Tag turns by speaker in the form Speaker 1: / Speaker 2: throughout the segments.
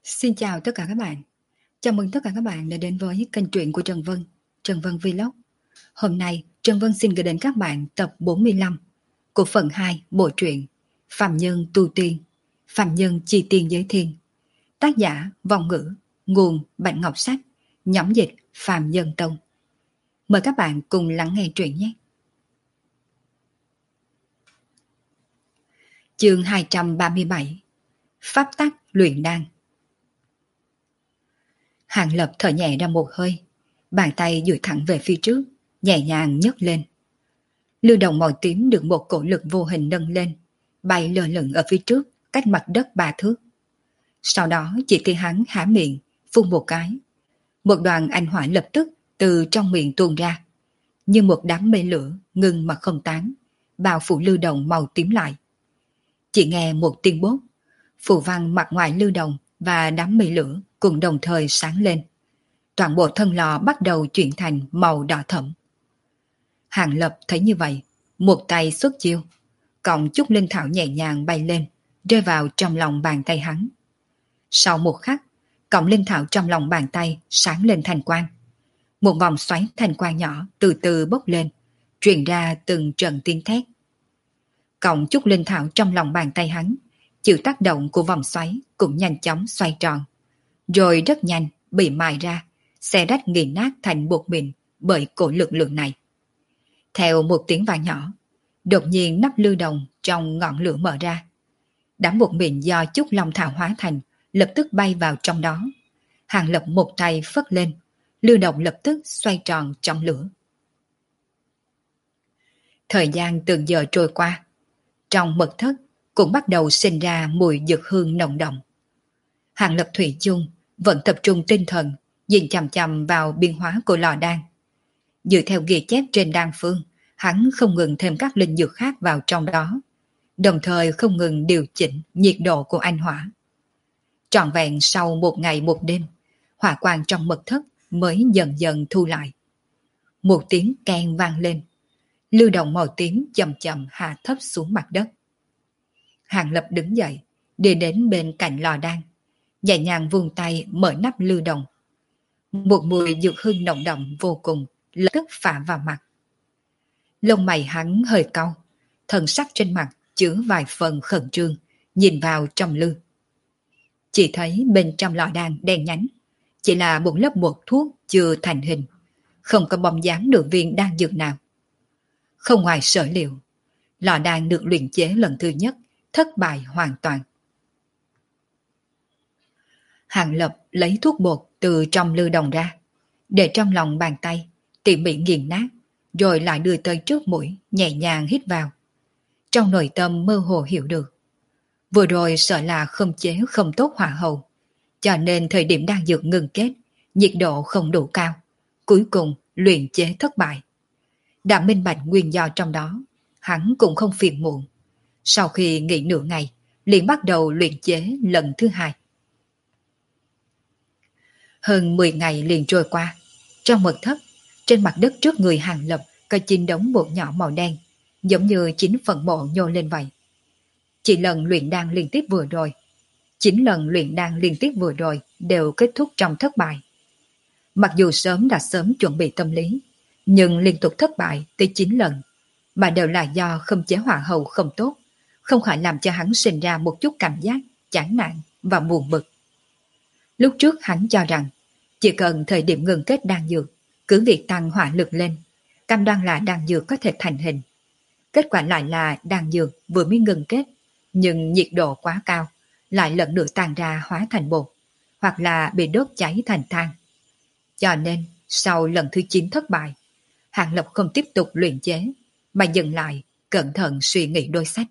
Speaker 1: Xin chào tất cả các bạn. Chào mừng tất cả các bạn đã đến với kênh truyện của Trần Vân Vlog. Hôm nay, Trần Vân xin gửi đến các bạn tập 45 của phần 2 bộ truyện Phàm Nhân Tu Tiên, Phàm Nhân Chi Tiên Giới Thiên. Tác giả Vong Ngữ, nguồn Bạch Ngọc Sách, nhóm dịch Phàm Nhân Tông. Mời các bạn cùng lắng nghe truyện nhé. Chương 237: Pháp tắc luyện đan. Hàng Lập thở nhẹ ra một hơi, bàn tay duỗi thẳng về phía trước, nhẹ nhàng nhấc lên. Lưu động màu tím được một cổ lực vô hình nâng lên, bay lơ lửng ở phía trước, cách mặt đất 3 thước. Sau đó chỉ thấy hắn há miệng, phun một cái. Một đoàn ánh hỏa lập tức từ trong miệng tuôn ra, như một đám mây lửa ngưng mà không tán, bao phủ lưu động màu tím lại. Chỉ nghe một tiếng bốp, phù văn mặt ngoài lưu động và đám mây lửa cùng đồng thời sáng lên. Toàn bộ thân lò bắt đầu chuyển thành màu đỏ thẫm. Hàng Lập thấy như vậy, một tay xuất chiêu, cọng chút linh thảo nhẹ nhàng bay lên, rơi vào trong lòng bàn tay hắn. Sau một khắc, cọng linh thảo trong lòng bàn tay sáng lên thành quang. Một vòng xoáy thành quang nhỏ từ từ bốc lên, truyền ra từng trận tiếng thét. Cọng chút linh thảo trong lòng bàn tay hắn, chịu tác động của vòng xoáy cũng nhanh chóng xoay tròn, rồi rất nhanh bị mài ra, xé rách nghiền nát thành bột mịn bởi cổ lực lượng này. Theo một tiếng vang nhỏ, đột nhiên nắp lưu đồng trong ngọn lửa mở ra. Đám bột mịn do chút long thảo hóa thành lập tức bay vào trong đó. Hàng Lập một tay phất lên, lưu đồng lập tức xoay tròn trong lửa. Thời gian từng giờ trôi qua, trong mật thất cũng bắt đầu sinh ra mùi dược hương nồng đậm. Hàng Lập thủy chung vẫn tập trung tinh thần, nhìn chằm chằm vào biến hóa của lò đan. Dựa theo ghi chép trên đan phương, hắn không ngừng thêm các linh dược khác vào trong đó, đồng thời không ngừng điều chỉnh nhiệt độ của anh hỏa. Trọn vẹn sau một ngày một đêm, hỏa quang trong mật thất mới dần dần thu lại. Một tiếng keng vang lên, lưu động màu tím chậm chậm hạ thấp xuống mặt đất. Hàng Lập đứng dậy, đi đến bên cạnh lò đan, nhẹ nhàng vung tay mở nắp lưu đồng. Một mùi dược hương nồng đậm vô cùng lập tức phả vào mặt. Lông mày hắn hơi cau, thần sắc trên mặt chứa vài phần khẩn trương, nhìn vào trong lư. Chỉ thấy bên trong lò đan đen nhánh, chỉ là một lớp bột thuốc chưa thành hình, không có bóng dáng được viên đan dược nào. Không ngoài sở liệu, lò đan được luyện chế lần thứ nhất thất bại hoàn toàn. Hàng Lập lấy thuốc bột từ trong lư đồng ra, để trong lòng bàn tay, tỉ mỉ nghiền nát, rồi lại đưa tới trước mũi, nhẹ nhàng hít vào. Trong nội tâm mơ hồ hiểu được, vừa rồi sợ là không chế không tốt hỏa hầu, cho nên thời điểm đang dược ngừng kết, nhiệt độ không đủ cao, cuối cùng luyện chế thất bại. Đã minh bạch nguyên do trong đó, hắn cũng không phiền muộn. Sau khi nghỉ nửa ngày, liền bắt đầu luyện chế lần thứ hai. Hơn 10 ngày liền trôi qua, trong mật thất, trên mặt đất trước người Hàng Lập có 9 đống bột nhỏ màu đen, giống như 9 phần mộ nhô lên vậy. Chỉ lần luyện đan liên tiếp vừa rồi, 9 lần luyện đan liên tiếp vừa rồi đều kết thúc trong thất bại. Mặc dù đã sớm chuẩn bị tâm lý, nhưng liên tục thất bại tới 9 lần, mà đều là do không chế hỏa hầu không tốt, không khỏi làm cho hắn sinh ra một chút cảm giác chán nản và buồn bực. Lúc trước hắn cho rằng chỉ cần thời điểm ngừng kết đan dược, cứ việc tăng hỏa lực lên, cam đoan là đan dược có thể thành hình. Kết quả lại là đan dược vừa mới ngừng kết, nhưng nhiệt độ quá cao, lại lần nữa tan ra hóa thành bột, hoặc là bị đốt cháy thành than. Cho nên, sau lần thứ 9 thất bại, Hàng Lập không tiếp tục luyện chế, mà dừng lại, cẩn thận suy nghĩ đôi sách.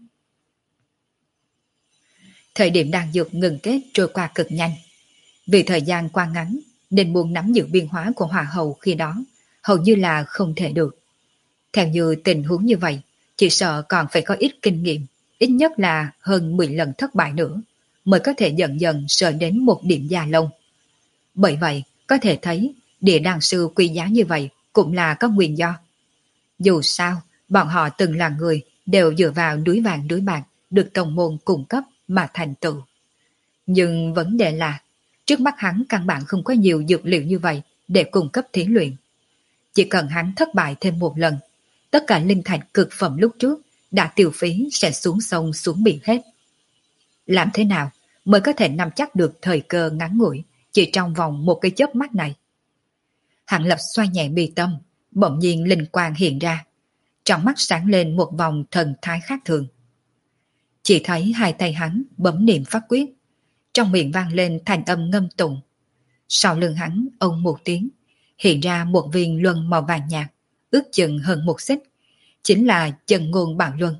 Speaker 1: Thời điểm đan dược ngừng kết trôi qua cực nhanh. Vì thời gian qua ngắn, nên muốn nắm giữ biến hóa của hỏa hầu khi đó, hầu như là không thể được. Theo như tình huống như vậy, chỉ sợ còn phải có ít kinh nghiệm, ít nhất là hơn 10 lần thất bại nữa, mới có thể dần dần sợ đến một điểm già lông. Bởi vậy, có thể thấy, địa đan sư quý giá như vậy cũng là có nguyên do. Dù sao, bọn họ từng là người đều dựa vào núi vàng núi bạc được tông môn cung cấp mà thành tựu. Nhưng vấn đề là, Trước mắt hắn căn bản không có nhiều dược liệu như vậy để cung cấp thí luyện. Chỉ cần hắn thất bại thêm một lần, tất cả linh thạch cực phẩm lúc trước đã tiêu phí sẽ xuống sông xuống biển hết. Làm thế nào mới có thể nắm chắc được thời cơ ngắn ngủi chỉ trong vòng một cái chớp mắt này? Hạng Lập xoay nhẹ mi tâm, bỗng nhiên linh quang hiện ra. Trong mắt sáng lên một vòng thần thái khác thường. Chỉ thấy hai tay hắn bấm niệm pháp quyết, trong miệng vang lên thành âm ngâm tụng. Sau lưng hắn ông một tiếng, hiện ra một viên luân màu vàng nhạt, ước chừng hơn một xích, chính là chân ngôn bảo luân.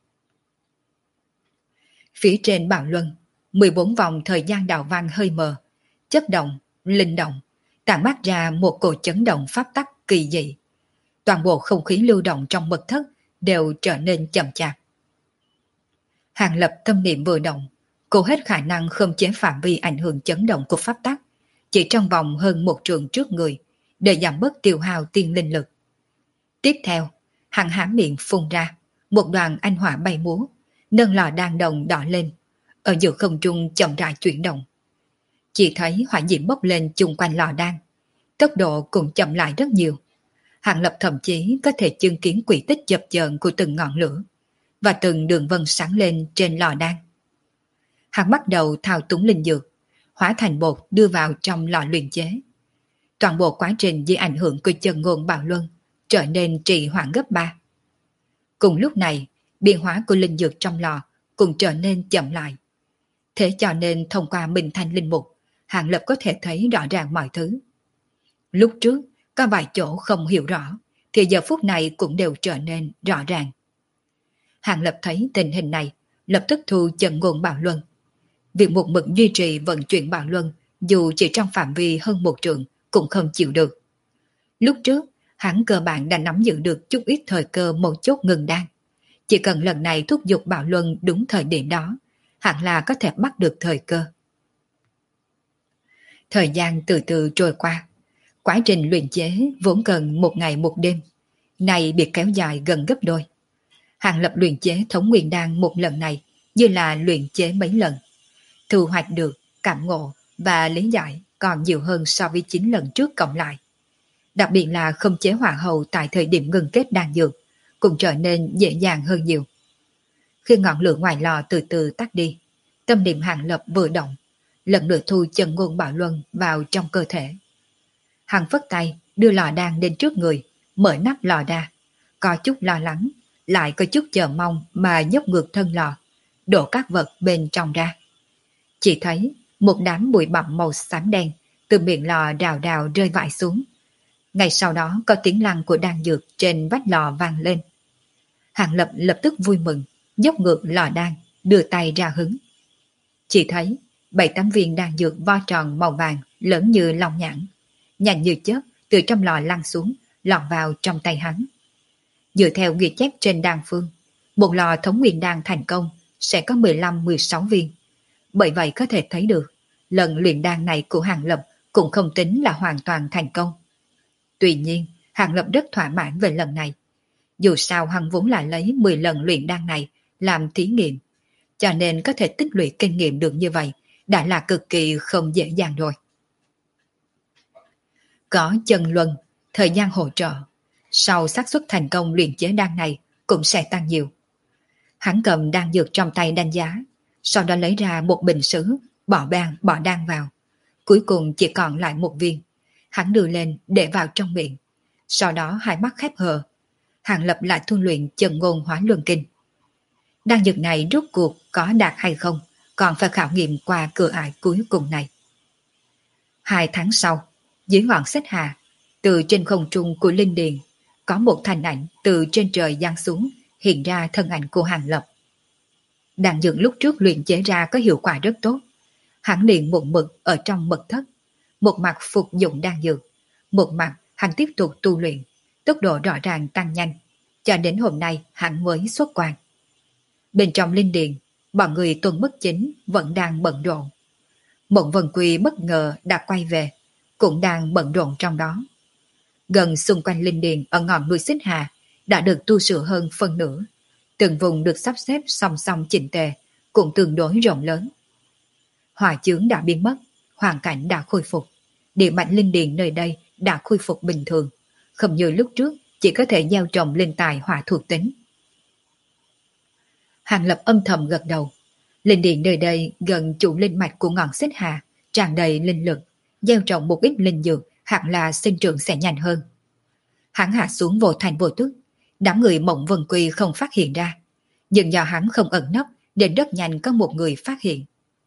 Speaker 1: Phía trên bảo luân, 14 vòng thời gian đạo văn hơi mờ, chất động, linh động, tản mát ra một cổ chấn động pháp tắc kỳ dị. Toàn bộ không khí lưu động trong mật thất đều trở nên chậm chạp. Hàng Lập tâm niệm vừa động, cô hết khả năng khống chế phạm vi ảnh hưởng chấn động của pháp tắc, chỉ trong vòng hơn một trường trước người, để giảm bớt tiêu hao tiên linh lực. Tiếp theo, hắn há miệng phun ra, một đoàn anh hỏa bay múa, nâng lò đan đồng đỏ lên, ở giữa không trung chậm rãi chuyển động. Chỉ thấy hỏa diễm bốc lên chung quanh lò đan, tốc độ cũng chậm lại rất nhiều. Hàng Lập thậm chí có thể chứng kiến quỹ tích chập chờn của từng ngọn lửa và từng đường vân sáng lên trên lò đan. Hắn bắt đầu thao túng linh dược, hóa thành bột đưa vào trong lò luyện chế. Toàn bộ quá trình dưới ảnh hưởng của chân ngôn bảo luân trở nên trì hoãn gấp 3. Cùng lúc này, biến hóa của linh dược trong lò cũng trở nên chậm lại. Thế cho nên thông qua Minh Thanh linh mục, Hàng Lập có thể thấy rõ ràng mọi thứ. Lúc trước, có vài chỗ không hiểu rõ, thì giờ phút này cũng đều trở nên rõ ràng. Hàng Lập thấy tình hình này, lập tức thu chân ngôn bảo luân. Việc một mực duy trì vận chuyển bảo luân, dù chỉ trong phạm vi hơn một trượng, cũng không chịu được. Lúc trước, hắn cơ bản đã nắm giữ được chút ít thời cơ một chốt ngừng đan. Chỉ cần lần này thúc giục bảo luân đúng thời điểm đó, hẳn là có thể bắt được thời cơ. Thời gian từ từ trôi qua. Quá trình luyện chế vốn cần một ngày một đêm, này bị kéo dài gần gấp đôi. Hàng Lập luyện chế thống nguyên đan một lần này như là luyện chế mấy lần. Thu hoạch được, cảm ngộ và lý giải còn nhiều hơn so với 9 lần trước cộng lại. Đặc biệt là khống chế hỏa hầu tại thời điểm ngừng kết đan dược cũng trở nên dễ dàng hơn nhiều. Khi ngọn lửa ngoài lò từ từ tắt đi, tâm niệm Hàng Lập vừa động, lần lượt thu chân ngôn bảo luân vào trong cơ thể. Hắn phất tay đưa lò đan lên trước người, mở nắp lò ra, có chút lo lắng, lại có chút chờ mong mà nhấc ngược thân lò, đổ các vật bên trong ra. Chỉ thấy một đám bụi bặm màu xám đen từ miệng lò rào rào rơi vãi xuống. Ngay sau đó có tiếng lăn của đan dược trên vách lò vang lên. Hàng Lập lập tức vui mừng, nhấc ngược lò đan, đưa tay ra hứng. Chỉ thấy 7-8 viên đan dược vo tròn màu vàng lớn như long nhãn, nhanh như chớp từ trong lò lăn xuống, lọt vào trong tay hắn. Dựa theo ghi chép trên đan phương, một lò thống nguyên đan thành công sẽ có 15-16 viên. Bởi vậy có thể thấy được, lần luyện đan này của Hàng Lập cũng không tính là hoàn toàn thành công. Tuy nhiên, Hàng Lập rất thỏa mãn về lần này. Dù sao hắn vốn là lấy 10 lần luyện đan này làm thí nghiệm, cho nên có thể tích lũy kinh nghiệm được như vậy đã là cực kỳ không dễ dàng rồi. Có chân luân, thời gian hỗ trợ, sau xác suất thành công luyện chế đan này cũng sẽ tăng nhiều. Hắn cầm đan dược trong tay đánh giá, sau đó lấy ra một bình sứ, bỏ đan vào. Cuối cùng chỉ còn lại một viên. Hắn đưa lên để vào trong miệng. Sau đó hai mắt khép hờ. Hàng Lập lại tu luyện chân ngôn hóa luân kinh. Đan dược này rốt cuộc có đạt hay không, còn phải khảo nghiệm qua cửa ải cuối cùng này. 2 tháng sau, dưới ngọn xích hà, từ trên không trung của linh điền, có một thanh ảnh từ trên trời giáng xuống, hiện ra thân ảnh của Hàng Lập. Đan dược lúc trước luyện chế ra có hiệu quả rất tốt. Hắn liền một mực ở trong mật thất, một mặt phục dụng đan dược, một mặt hắn tiếp tục tu luyện, tốc độ rõ ràng tăng nhanh, cho đến hôm nay hắn mới xuất quan. Bên trong linh điền, bọn người Tuân Bất Chính vẫn đang bận rộn. Mộng Vân Quy bất ngờ đã quay về, cũng đang bận rộn trong đó. Gần xung quanh linh điền ở ngọn núi Xích Hà đã được tu sửa hơn phân nửa, từng vùng được sắp xếp song song chỉnh tề, cũng tương đối rộng lớn. Hỏa chướng đã biến mất, hoàn cảnh đã khôi phục. Địa mạch linh điền nơi đây đã khôi phục bình thường, không như lúc trước chỉ có thể gieo trồng linh tài hỏa thuộc tính. Hàng Lập âm thầm gật đầu. Linh điền nơi đây gần chủ linh mạch của ngọn xích hà, tràn đầy linh lực, gieo trồng một ít linh dược hẳn là sinh trưởng sẽ nhanh hơn. Hắn hạ xuống vô thành vô tức, đám người Mộng Vân Quy không phát hiện ra, nhưng do hắn không ẩn nấp nên rất nhanh có một người phát hiện.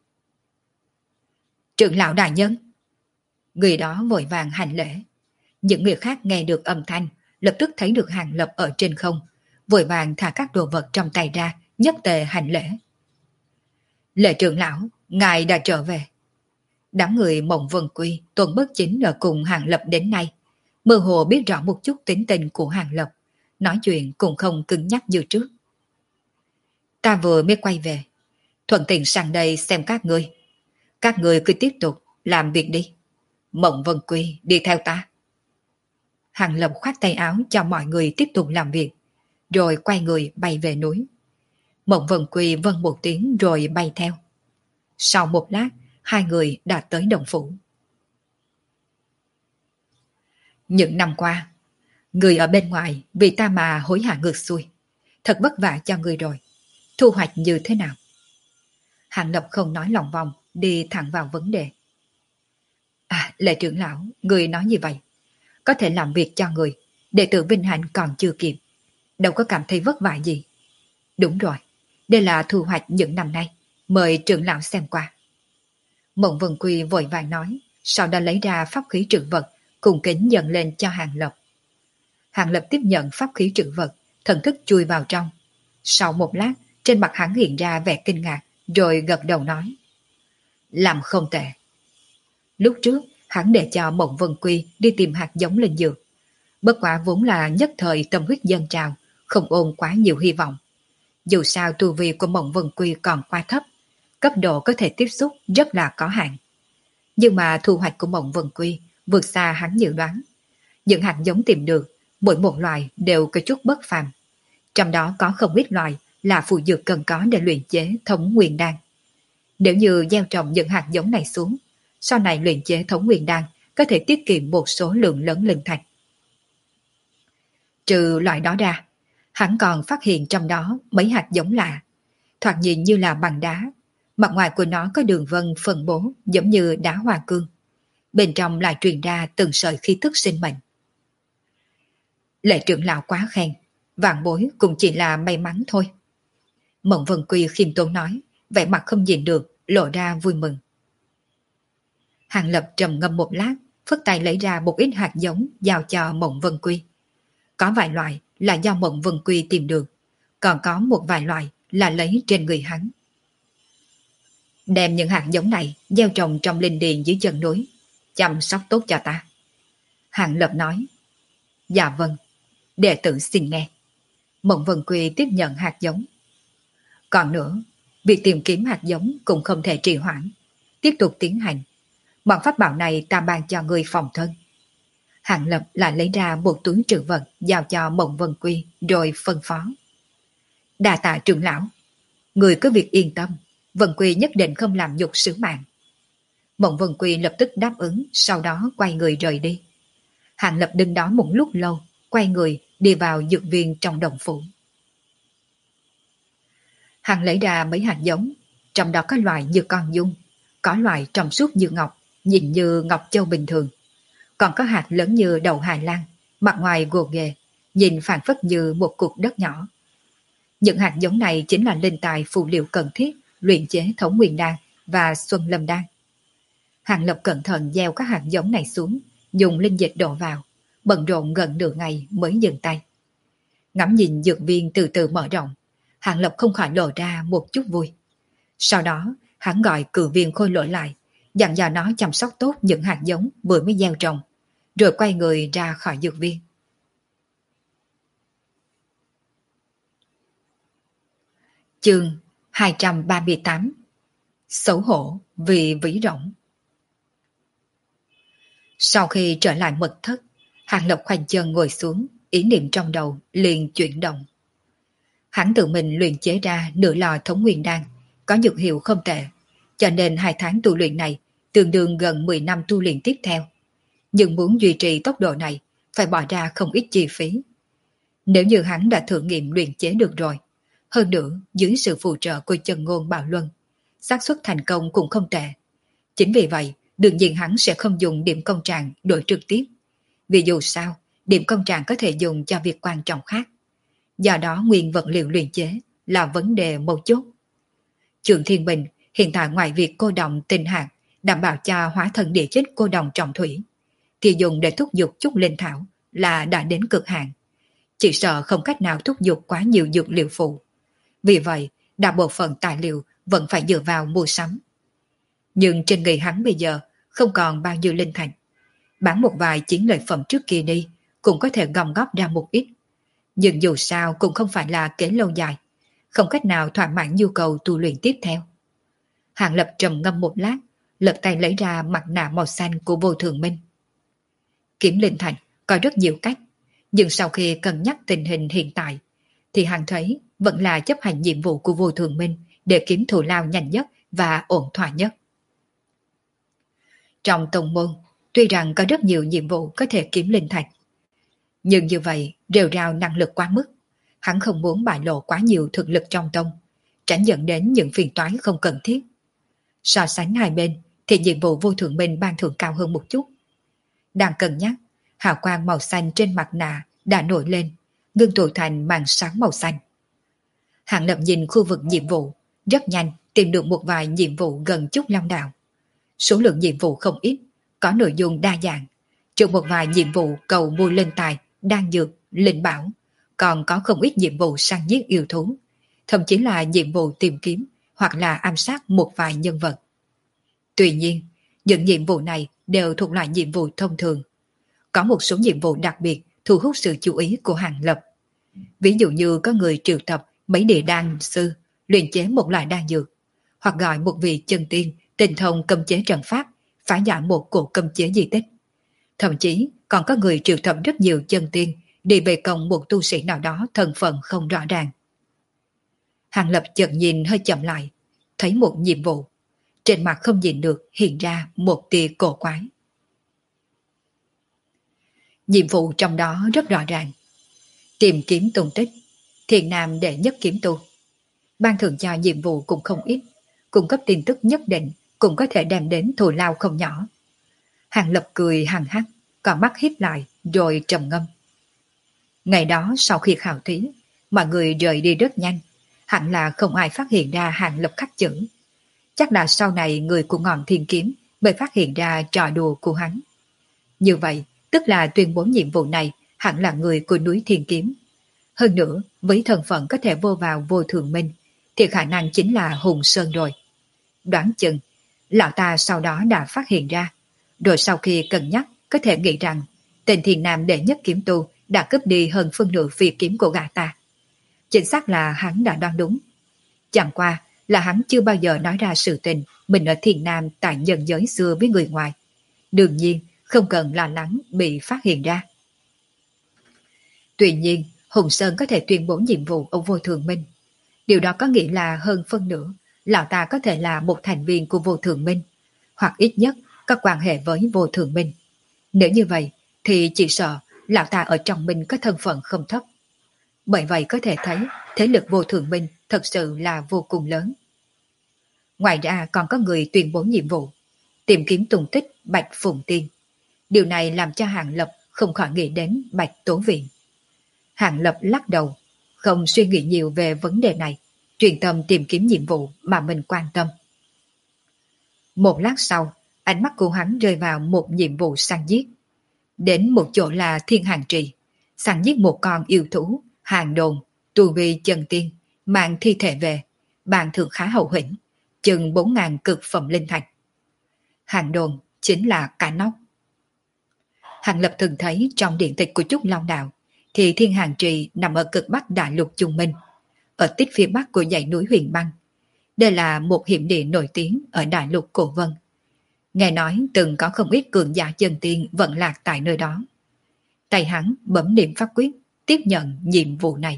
Speaker 1: Trưởng lão đại nhân! Người đó vội vàng hành lễ. Những người khác nghe được âm thanh, lập tức thấy được Hàng Lập ở trên không, vội vàng thả các đồ vật trong tay ra, nhất tề hành lễ. Lệ trưởng lão, ngài đã trở về. Đám người Mộng Vân Quy, Tuần Bất Chính ở cùng Hàng Lập đến nay, mơ hồ biết rõ một chút tính tình của Hàng Lập, nói chuyện cũng không cứng nhắc như trước. Ta vừa mới quay về, thuận tiện sang đây xem các ngươi. Các ngươi cứ tiếp tục làm việc đi. Mộng Vân Quy đi theo ta. Hàng Lập khoát tay áo cho mọi người tiếp tục làm việc, rồi quay người bay về núi. Mộng Vân Quy vâng một tiếng rồi bay theo. Sau một lát, hai người đã tới Đồng Phủ. Những năm qua, người ở bên ngoài vì ta mà hối hả ngược xuôi. Thật vất vả cho người rồi. Thu hoạch như thế nào? Hàng Lập không nói lòng vòng, đi thẳng vào vấn đề. Lệ trưởng lão, người nói như vậy. Có thể làm việc cho người, đệ tử vinh hạnh còn chưa kịp. Đâu có cảm thấy vất vả gì. Đúng rồi, đây là thu hoạch những năm nay. Mời trưởng lão xem qua. Mộng Vân Quy vội vàng nói, sau đó lấy ra pháp khí trữ vật, cùng kính dần lên cho Hàng Lập. Hàng Lập tiếp nhận pháp khí trữ vật, thần thức chui vào trong. Sau một lát, trên mặt hắn hiện ra vẻ kinh ngạc, rồi gật đầu nói. Làm không tệ. Lúc trước, hắn để cho Mộng Vân Quy đi tìm hạt giống linh dược. Bất quả vốn là nhất thời tâm huyết dâng trào, không ôm quá nhiều hy vọng. Dù sao tu vi của Mộng Vân Quy còn quá thấp, cấp độ có thể tiếp xúc rất là có hạn. Nhưng mà thu hoạch của Mộng Vân Quy vượt xa hắn dự đoán. Những hạt giống tìm được, mỗi một loài đều có chút bất phàm. Trong đó có không ít loài là phụ dược cần có để luyện chế thống nguyên đan. Nếu như gieo trồng những hạt giống này xuống, sau này luyện chế thống nguyên đan có thể tiết kiệm một số lượng lớn linh thạch. Trừ loại đó ra, hắn còn phát hiện trong đó mấy hạt giống lạ, thoạt nhìn như là bằng đá. Mặt ngoài của nó có đường vân phân bố giống như đá hoa cương. Bên trong lại truyền ra từng sợi khí tức sinh mệnh. Lệ trưởng lão quá khen, vạn bối cũng chỉ là may mắn thôi. Mộng Vân Quy khiêm tốn nói, vẻ mặt không nhìn được, lộ ra vui mừng. Hàng Lập trầm ngâm một lát, phất tay lấy ra một ít hạt giống giao cho Mộng Vân Quy. Có vài loại là do Mộng Vân Quy tìm được, còn có một vài loại là lấy trên người hắn. Đem những hạt giống này gieo trồng trong linh điền dưới chân núi, chăm sóc tốt cho ta. Hàng Lập nói. Dạ vâng, đệ tử xin nghe. Mộng Vân Quy tiếp nhận hạt giống. Còn nữa, việc tìm kiếm hạt giống cũng không thể trì hoãn, tiếp tục tiến hành. Bọn pháp bảo này ta ban cho người phòng thân. Hàng Lập lại lấy ra một túi trữ vật giao cho Mộng Vân Quy rồi phân phó. Đa tạ trưởng lão, người cứ việc yên tâm, Vân Quy nhất định không làm nhục sứ mạng. Mộng Vân Quy lập tức đáp ứng, sau đó quay người rời đi. Hàng Lập đứng đó một lúc lâu, quay người đi vào dược viên trong đồng phủ. Hàng lấy ra mấy hạt giống, trong đó có loại như con dung, có loại trong suốt như ngọc, nhìn như ngọc châu bình thường. Còn có hạt lớn như đầu Hà Lan, mặt ngoài gồ ghề, nhìn phản phất như một cục đất nhỏ. Những hạt giống này chính là linh tài phù liệu cần thiết luyện chế thống nguyên đan và xuân lâm đan. Hàng Lập cẩn thận gieo các hạt giống này xuống, dùng linh dịch đổ vào, bận rộn gần nửa ngày mới dừng tay. Ngắm nhìn dược viên từ từ mở rộng, Hàng Lập không khỏi lộ ra một chút vui. Sau đó, hắn gọi cử viên Khôi Lỗi lại, dặn dò nó chăm sóc tốt những hạt giống vừa mới gieo trồng, rồi quay người ra khỏi dược viên. Chương 238. Xấu hổ vì vĩ rỗng. Sau khi trở lại mật thất, Hàng Lập khoanh chân ngồi xuống, ý niệm trong đầu liền chuyển động. Hắn tự mình luyện chế ra nửa lò thống nguyên đan, có dược hiệu không tệ, cho nên 2 tháng tu luyện này tương đương gần 10 năm tu luyện tiếp theo. Nhưng muốn duy trì tốc độ này, phải bỏ ra không ít chi phí. Nếu như hắn đã thử nghiệm luyện chế được rồi, hơn nữa dưới sự phù trợ của chân ngôn Bảo Luân, xác suất thành công cũng không tệ. Chính vì vậy, đương nhiên hắn sẽ không dùng điểm công trạng đổi trực tiếp. Vì dù sao, điểm công trạng có thể dùng cho việc quan trọng khác. Do đó nguyên vật liệu luyện chế là vấn đề mấu chốt. Trương Thiên Bình hiện tại ngoài việc cô đồng tinh hạt đảm bảo cho hóa thân địa chất cô đồng trọng thủy, thì dùng để thúc giục chút linh thảo là đã đến cực hạn. Chỉ sợ không cách nào thúc giục quá nhiều dược liệu phụ. Vì vậy, đại bộ phận tài liệu vẫn phải dựa vào mua sắm. Nhưng trên người hắn bây giờ không còn bao nhiêu linh thạch. Bán một vài chiến lợi phẩm trước kia đi cũng có thể gom góp ra một ít. Nhưng dù sao cũng không phải là kế lâu dài, không cách nào thỏa mãn nhu cầu tu luyện tiếp theo. Hàng Lập trầm ngâm một lát, lập tay lấy ra mặt nạ màu xanh của Vô Thường Minh. Kiếm linh thạch có rất nhiều cách, nhưng sau khi cân nhắc tình hình hiện tại, thì hắn thấy vẫn là chấp hành nhiệm vụ của Vô Thường Minh để kiếm thù lao nhanh nhất và ổn thỏa nhất. Trong tông môn, tuy rằng có rất nhiều nhiệm vụ có thể kiếm linh thạch, nhưng như vậy rêu rao năng lực quá mức. Hắn không muốn bại lộ quá nhiều thực lực trong tông, tránh dẫn đến những phiền toái không cần thiết. So sánh hai bên thì nhiệm vụ Vô Thường Minh ban thưởng cao hơn một chút. Đang cân nhắc, hào quang màu xanh trên mặt nạ đã nổi lên, ngưng tụ thành màn sáng màu xanh. Hàng Lập nhìn khu vực nhiệm vụ, rất nhanh tìm được một vài nhiệm vụ gần chút Long Đạo. Số lượng nhiệm vụ không ít, có nội dung đa dạng, trừ một vài nhiệm vụ cầu mua linh tài, đan dược, linh bảo, còn có không ít nhiệm vụ săn giết yêu thú, thậm chí là nhiệm vụ tìm kiếm hoặc là ám sát một vài nhân vật. Tuy nhiên, những nhiệm vụ này đều thuộc loại nhiệm vụ thông thường. Có một số nhiệm vụ đặc biệt thu hút sự chú ý của Hàng Lập. Ví dụ như có người triệu tập mấy địa đan sư luyện chế một loại đan dược, hoặc gọi một vị chân tiên tinh thông cấm chế trận pháp phá giải một cuộc cấm chế di tích. Thậm chí còn có người triệu tập rất nhiều chân tiên đi về công một tu sĩ nào đó thân phận không rõ ràng. Hàng Lập chợt nhìn hơi chậm lại, thấy một nhiệm vụ, trên mặt không nhìn được hiện ra một tia cổ quái. Nhiệm vụ trong đó rất rõ ràng: tìm kiếm tung tích Thiền Nam đệ nhất kiếm tu. Ban thưởng cho nhiệm vụ cũng không ít, cung cấp tin tức nhất định cũng có thể đem đến thù lao không nhỏ. Hàng Lập cười hằng hắc, còn mắt híp lại rồi trầm ngâm. Ngày đó sau khi khảo thí, mọi người rời đi rất nhanh, hẳn là không ai phát hiện ra Hàng Lập khắc chữ. Chắc là sau này người của ngọn thiên kiếm mới phát hiện ra trò đùa của hắn. Như vậy, tức là tuyên bố nhiệm vụ này hẳn là người của núi Thiên Kiếm. Hơn nữa, với thân phận có thể vô vào Vô Thường Minh, thì khả năng chính là Hùng Sơn rồi. Đoán chừng, lão ta sau đó đã phát hiện ra, rồi sau khi cân nhắc có thể nghĩ rằng tên Thiền Nam đệ nhất kiếm tu đã cướp đi hơn phân nửa phi kiếm của gã ta. Chính xác là hắn đã đoán đúng. Chẳng qua là hắn chưa bao giờ nói ra sự tình mình ở Thiền Nam tại nhân giới xưa với người ngoài. Đương nhiên, không cần lo lắng bị phát hiện ra. Tuy nhiên, Hùng Sơn có thể tuyên bố nhiệm vụ ông Vô Thường Minh. Điều đó có nghĩa là hơn phân nửa, lão ta có thể là một thành viên của Vô Thường Minh, hoặc ít nhất có quan hệ với Vô Thường Minh. Nếu như vậy, thì chỉ sợ lão ta ở trong Minh có thân phận không thấp. Bởi vậy có thể thấy thế lực Vô Thường Minh thật sự là vô cùng lớn. Ngoài ra còn có người tuyên bố nhiệm vụ tìm kiếm tung tích Bạch Phùng Tiên. Điều này làm cho Hàng Lập không khỏi nghĩ đến Bạch Tố Viện. Hàng Lập lắc đầu, không suy nghĩ nhiều về vấn đề này, truyền tâm tìm kiếm nhiệm vụ mà mình quan tâm. Một lát sau, ánh mắt của hắn rơi vào một nhiệm vụ săn giết. Đến một chỗ là Thiên Hàng Trì, săn giết một con yêu thú, hàng đồn, tu vi chân tiên, mang thi thể về, bàn thưởng khá hậu hĩnh, chừng 4.000 cực phẩm linh thạch. Hàng đồn chính là cá nóc. Hàng Lập từng thấy trong điện tịch của Trúc Long Đạo, thì Thiên Hàng Trì nằm ở cực bắc đại lục Trung Minh, ở tích phía bắc của dãy núi Huyền Băng. Đây là một hiểm địa nổi tiếng ở đại lục Cổ Vân. Nghe nói từng có không ít cường giả chân tiên vận lạc tại nơi đó. Tay hắn bấm niệm pháp quyết, tiếp nhận nhiệm vụ này.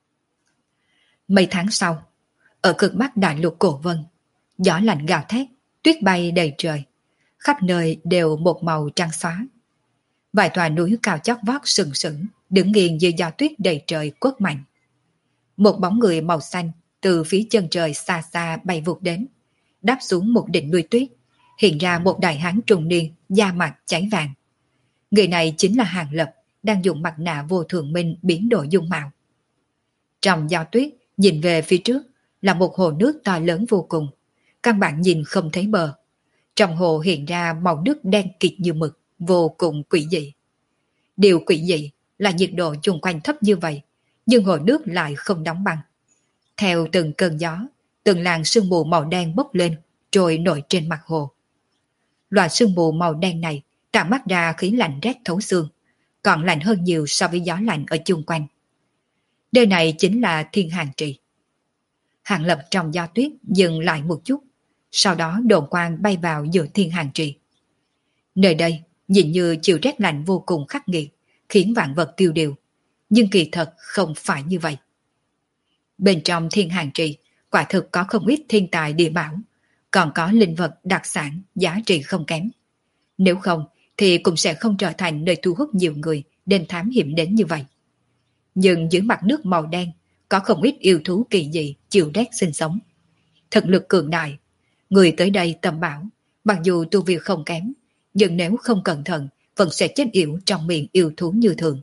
Speaker 1: Mấy tháng sau, ở cực bắc đại lục Cổ Vân, gió lạnh gào thét, Tuyết bay đầy trời, khắp nơi đều một màu trắng xóa. Vài tòa núi cao chót vót sừng sững, đứng nghiêng dưới gió tuyết đầy trời quất mạnh. Một bóng người màu xanh từ phía chân trời xa xa bay vụt đến, đáp xuống một đỉnh núi tuyết, hiện ra một đại hán trung niên, da mặt cháy vàng. Người này chính là Hàng Lập, đang dùng mặt nạ vô thường minh biến đổi dung mạo. Trong gió tuyết, nhìn về phía trước là một hồ nước to lớn vô cùng, căn bản nhìn không thấy bờ. Trong hồ hiện ra màu nước đen kịt như mực, vô cùng quỷ dị. Điều quỷ dị là nhiệt độ chung quanh thấp như vậy, nhưng hồ nước lại không đóng băng. Theo từng cơn gió, từng làn sương mù màu đen bốc lên, trôi nổi trên mặt hồ. Loại sương mù màu đen này tản mát ra khí lạnh rét thấu xương, còn lạnh hơn nhiều so với gió lạnh ở chung quanh. Nơi này chính là Thiên Hàng Trì. Hàng Lập trong gió tuyết dừng lại một chút, sau đó đồn quang bay vào giữa Thiên Hàng Trì. Nơi đây nhìn như chịu rét lạnh vô cùng khắc nghiệt, khiến vạn vật tiêu điều, nhưng kỳ thật không phải như vậy. Bên trong Thiên Hàng Trì quả thực có không ít thiên tài địa bảo, còn có linh vật đặc sản giá trị không kém. Nếu không thì cũng sẽ không trở thành nơi thu hút nhiều người đến thám hiểm đến như vậy. Nhưng dưới mặt nước màu đen có không ít yêu thú kỳ dị chịu rét sinh sống. Thực lực cường đại, người tới đây tầm bảo, mặc dù tu vi không kém, nhưng nếu không cẩn thận vẫn sẽ chết yểu trong miệng yêu thú như thường.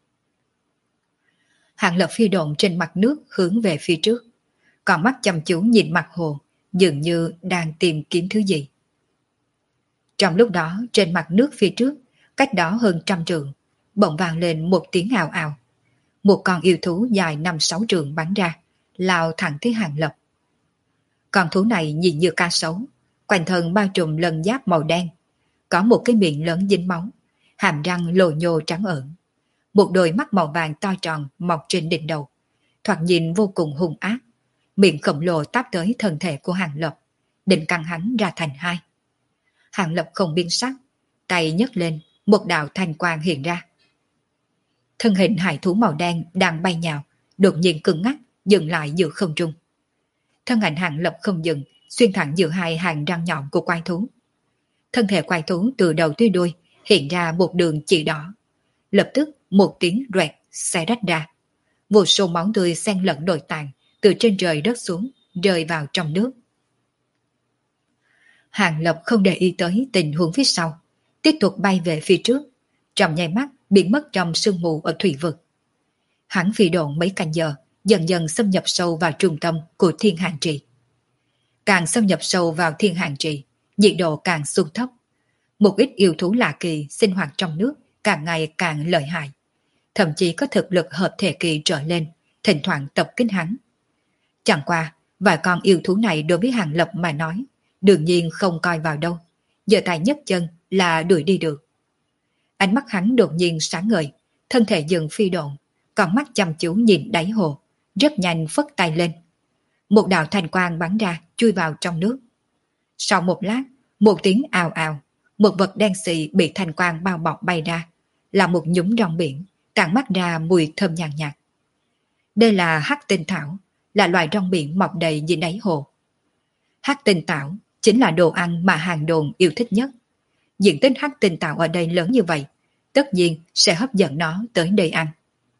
Speaker 1: Hàng Lập phi độn trên mặt nước hướng về phía trước, còn mắt chăm chú nhìn mặt hồ, dường như đang tìm kiếm thứ gì. Trong lúc đó, trên mặt nước phía trước, cách đó hơn 100 trượng, bỗng vang lên một tiếng ào ào. Một con yêu thú dài 5-6 trượng bắn ra, lao thẳng tới Hàng Lập. Con thú này nhìn như cá sấu, quanh thân bao trùm lân giáp màu đen, có một cái miệng lớn dính máu, hàm răng lồi nhô trắng ẩn, một đôi mắt màu vàng to tròn mọc trên đỉnh đầu, thoạt nhìn vô cùng hung ác. Miệng khổng lồ táp tới thân thể của Hàng Lập, định căng hắn ra thành hai. Hàng Lập không biến sắc, tay nhấc lên, một đạo thanh quang hiện ra. Thân hình hải thú màu đen đang bay nhào, đột nhiên cứng ngắc, dừng lại giữa không trung. Thân ảnh Hàng Lập không dừng, xuyên thẳng giữa hai hàng răng nhọn của quái thú. Thân thể quái thú từ đầu tới đuôi hiện ra một đường chỉ đỏ. Lập tức một tiếng roẹt xé rách ra. Vô số máu tươi xen lẫn nội tạng từ trên trời đất xuống, rơi vào trong nước. Hàng Lập không để ý tới tình huống phía sau, tiếp tục bay về phía trước, trong nháy mắt biến mất trong sương mù ở thủy vực. Hắn phi độn mấy canh giờ, dần dần xâm nhập sâu vào trung tâm của Thiên Hàng Trì. Càng xâm nhập sâu vào Thiên Hàng Trì, nhiệt độ càng xuống thấp. Một ít yêu thú lạ kỳ sinh hoạt trong nước càng ngày càng lợi hại, thậm chí có thực lực hợp thể kỳ trở lên, thỉnh thoảng tập kích hắn. Chẳng qua, vài con yêu thú này đối với Hàng Lập mà nói, đương nhiên không coi vào đâu, giơ tay nhấc chân là đuổi đi được. Ánh mắt hắn đột nhiên sáng ngời, thân thể dừng phi độn, còn mắt chăm chú nhìn đáy hồ, rất nhanh phất tay lên. Một đạo thanh quang bắn ra, chui vào trong nước. Sau một lát, một tiếng ào ào, một vật đen xì bị thanh quang bao bọc bay ra, là một nhúng rong biển, tản mắt ra mùi thơm nhàn nhạt. Đây là hắc tinh thảo, là loài rong biển mọc đầy dưới đáy hồ. Hắc tinh thảo chính là đồ ăn mà Hàng Đồn yêu thích nhất. Diện tích hắc tinh thảo ở đây lớn như vậy, tất nhiên sẽ hấp dẫn nó tới đây ăn.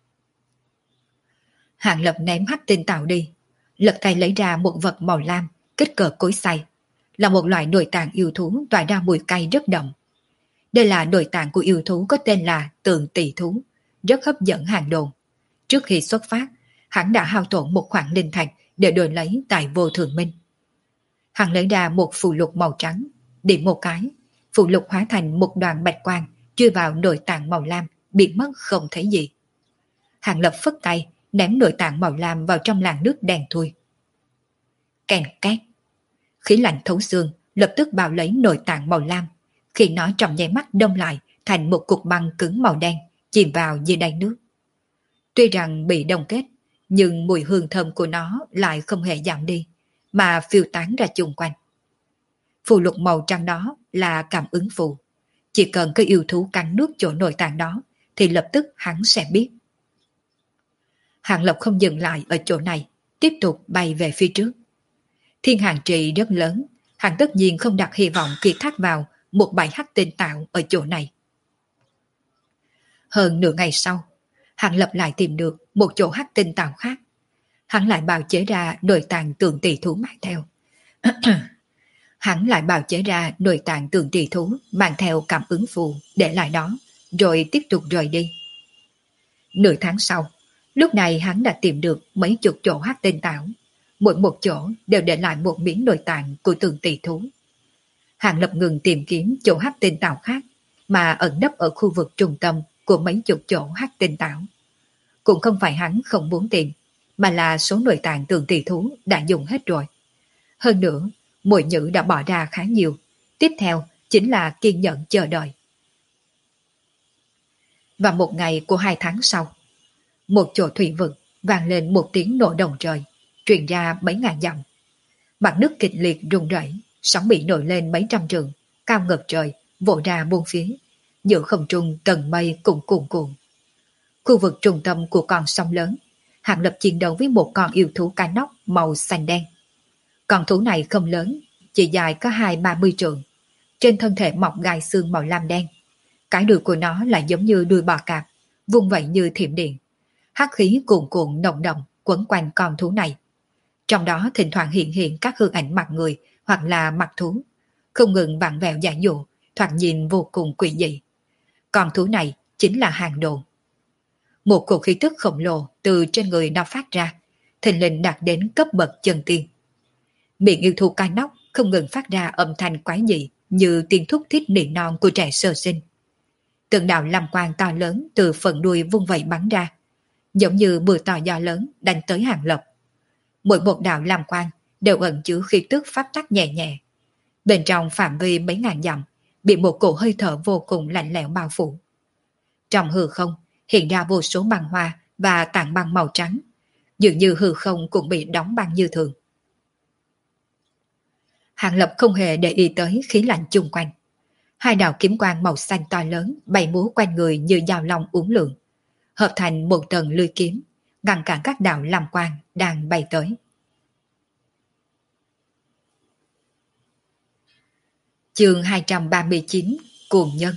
Speaker 1: Hàng Lập ném hắc tinh thảo đi, lật tay lấy ra một vật màu lam, kích cỡ cối xay, là một loại nội tạng yêu thú tỏa ra mùi cay rất đậm. Đây là nội tạng của yêu thú có tên là Tượng Tỳ thú, rất hấp dẫn Hàng Đồn. Trước khi xuất phát, hắn đã hao tổn một khoản linh thạch để đổi lấy tại Vô Thường Minh. Hắn lấy ra một phù lục màu trắng, điểm một cái, phù lục hóa thành một đoàn bạch quang chui vào nội tạng màu lam, biến mất không thấy gì. Hàng Lập phất tay ném nội tạng màu lam vào trong làn nước đen thui. Kèn két, khí lạnh thấu xương lập tức bao lấy nội tạng màu lam, khi nó trong nháy mắt đông lại thành một cục băng cứng màu đen, chìm vào dưới đáy nước. Tuy rằng bị đông kết, nhưng mùi hương thơm của nó lại không hề giảm đi, mà phiêu tán ra chung quanh. Phù lục màu trắng đó là cảm ứng phù. Chỉ cần cái yêu thú cắn nuốt chỗ nội tạng đó, thì lập tức hắn sẽ biết. Hàng Lập không dừng lại ở chỗ này, tiếp tục bay về phía trước. Thiên Hàng Trì rất lớn, Hắn tất nhiên không đặt hy vọng ký thác vào một bãi hắc tinh tạo ở chỗ này. Hơn nửa ngày sau, hắn lập lại tìm được một chỗ hắc tinh tạo khác. Hắn lại bào chế ra nội tạng tượng tỷ thú mang theo. Hắn lại bào chế ra nội tạng tượng tỷ thú mang theo cảm ứng phù để lại đó, rồi tiếp tục rời đi. Nửa tháng sau, lúc này hắn đã tìm được mấy chục chỗ hắc tinh tạo. Mỗi một chỗ đều để lại một miếng nội tạng của tượng tỷ thú. Hắn lập ngừng tìm kiếm chỗ hắc tinh tạo khác mà ẩn nấp ở khu vực trung tâm của mấy chục chỗ hắc tinh tạo. Cũng không phải hắn không muốn tìm, mà là số nội tạng tượng tỷ thú đã dùng hết rồi. Hơn nữa, Mùi Nhữ đã bỏ ra khá nhiều. Tiếp theo chính là kiên nhẫn chờ đợi. Và một ngày của 2 tháng sau, một chỗ thủy vực vang lên một tiếng nổ động trời, truyền ra mấy ngàn dặm. Mặt nước kịch liệt rung rẩy, sóng biển nổi lên mấy trăm trượng, cao ngập trời, vỗ ra buôn phía. Giữa không trung tầng mây cũng cuồn cuộn. Khu vực trung tâm của con sông lớn, Hàng Lập chiến đấu với một con yêu thú cá nóc màu xanh đen. Con thú này không lớn, chỉ dài có 20-30 trượng. Trên thân thể mọc gai xương màu lam đen. Cái đuôi của nó lại giống như đuôi bò cạp, vung vẩy như thiểm điện. Hắc khí cuồn cuộn nồng đậm quấn quanh con thú này. Trong đó thỉnh thoảng hiện hiện các hư ảnh mặt người hoặc là mặt thú, không ngừng vặn vẹo giả dụ, thoạt nhìn vô cùng quỷ dị. Con thú này chính là Hàng Đồn. Một cỗ khí tức khổng lồ từ trên người nó phát ra, thình lình đạt đến cấp bậc chân tiên. Miệng yêu thú cai nóc không ngừng phát ra âm thanh quái dị như tiếng thúc thiết nỉ non của trẻ sơ sinh. Từng đạo lam quang to lớn từ phần đuôi vung vẩy bắn ra, giống như mưa to gió lớn đánh tới Hàng Lập. Mỗi một đạo lam quang đều ẩn chứa khí tức pháp tắc nhẹ nhẹ. Bên trong phạm vi mấy ngàn dặm bị một cổ hơi thở vô cùng lạnh lẽo bao phủ. Trong hư không hiện ra vô số băng hoa và tảng băng màu trắng, dường như hư không cũng bị đóng băng như thường. Hàng Lập không hề để ý tới khí lạnh chung quanh. Hai đạo kiếm quang màu xanh to lớn bay múa quanh người như dao long uốn lượn, hợp thành một tầng lưới kiếm, ngăn cản các đạo lam quang đang bay tới. Chương 239: Cuồng nhân.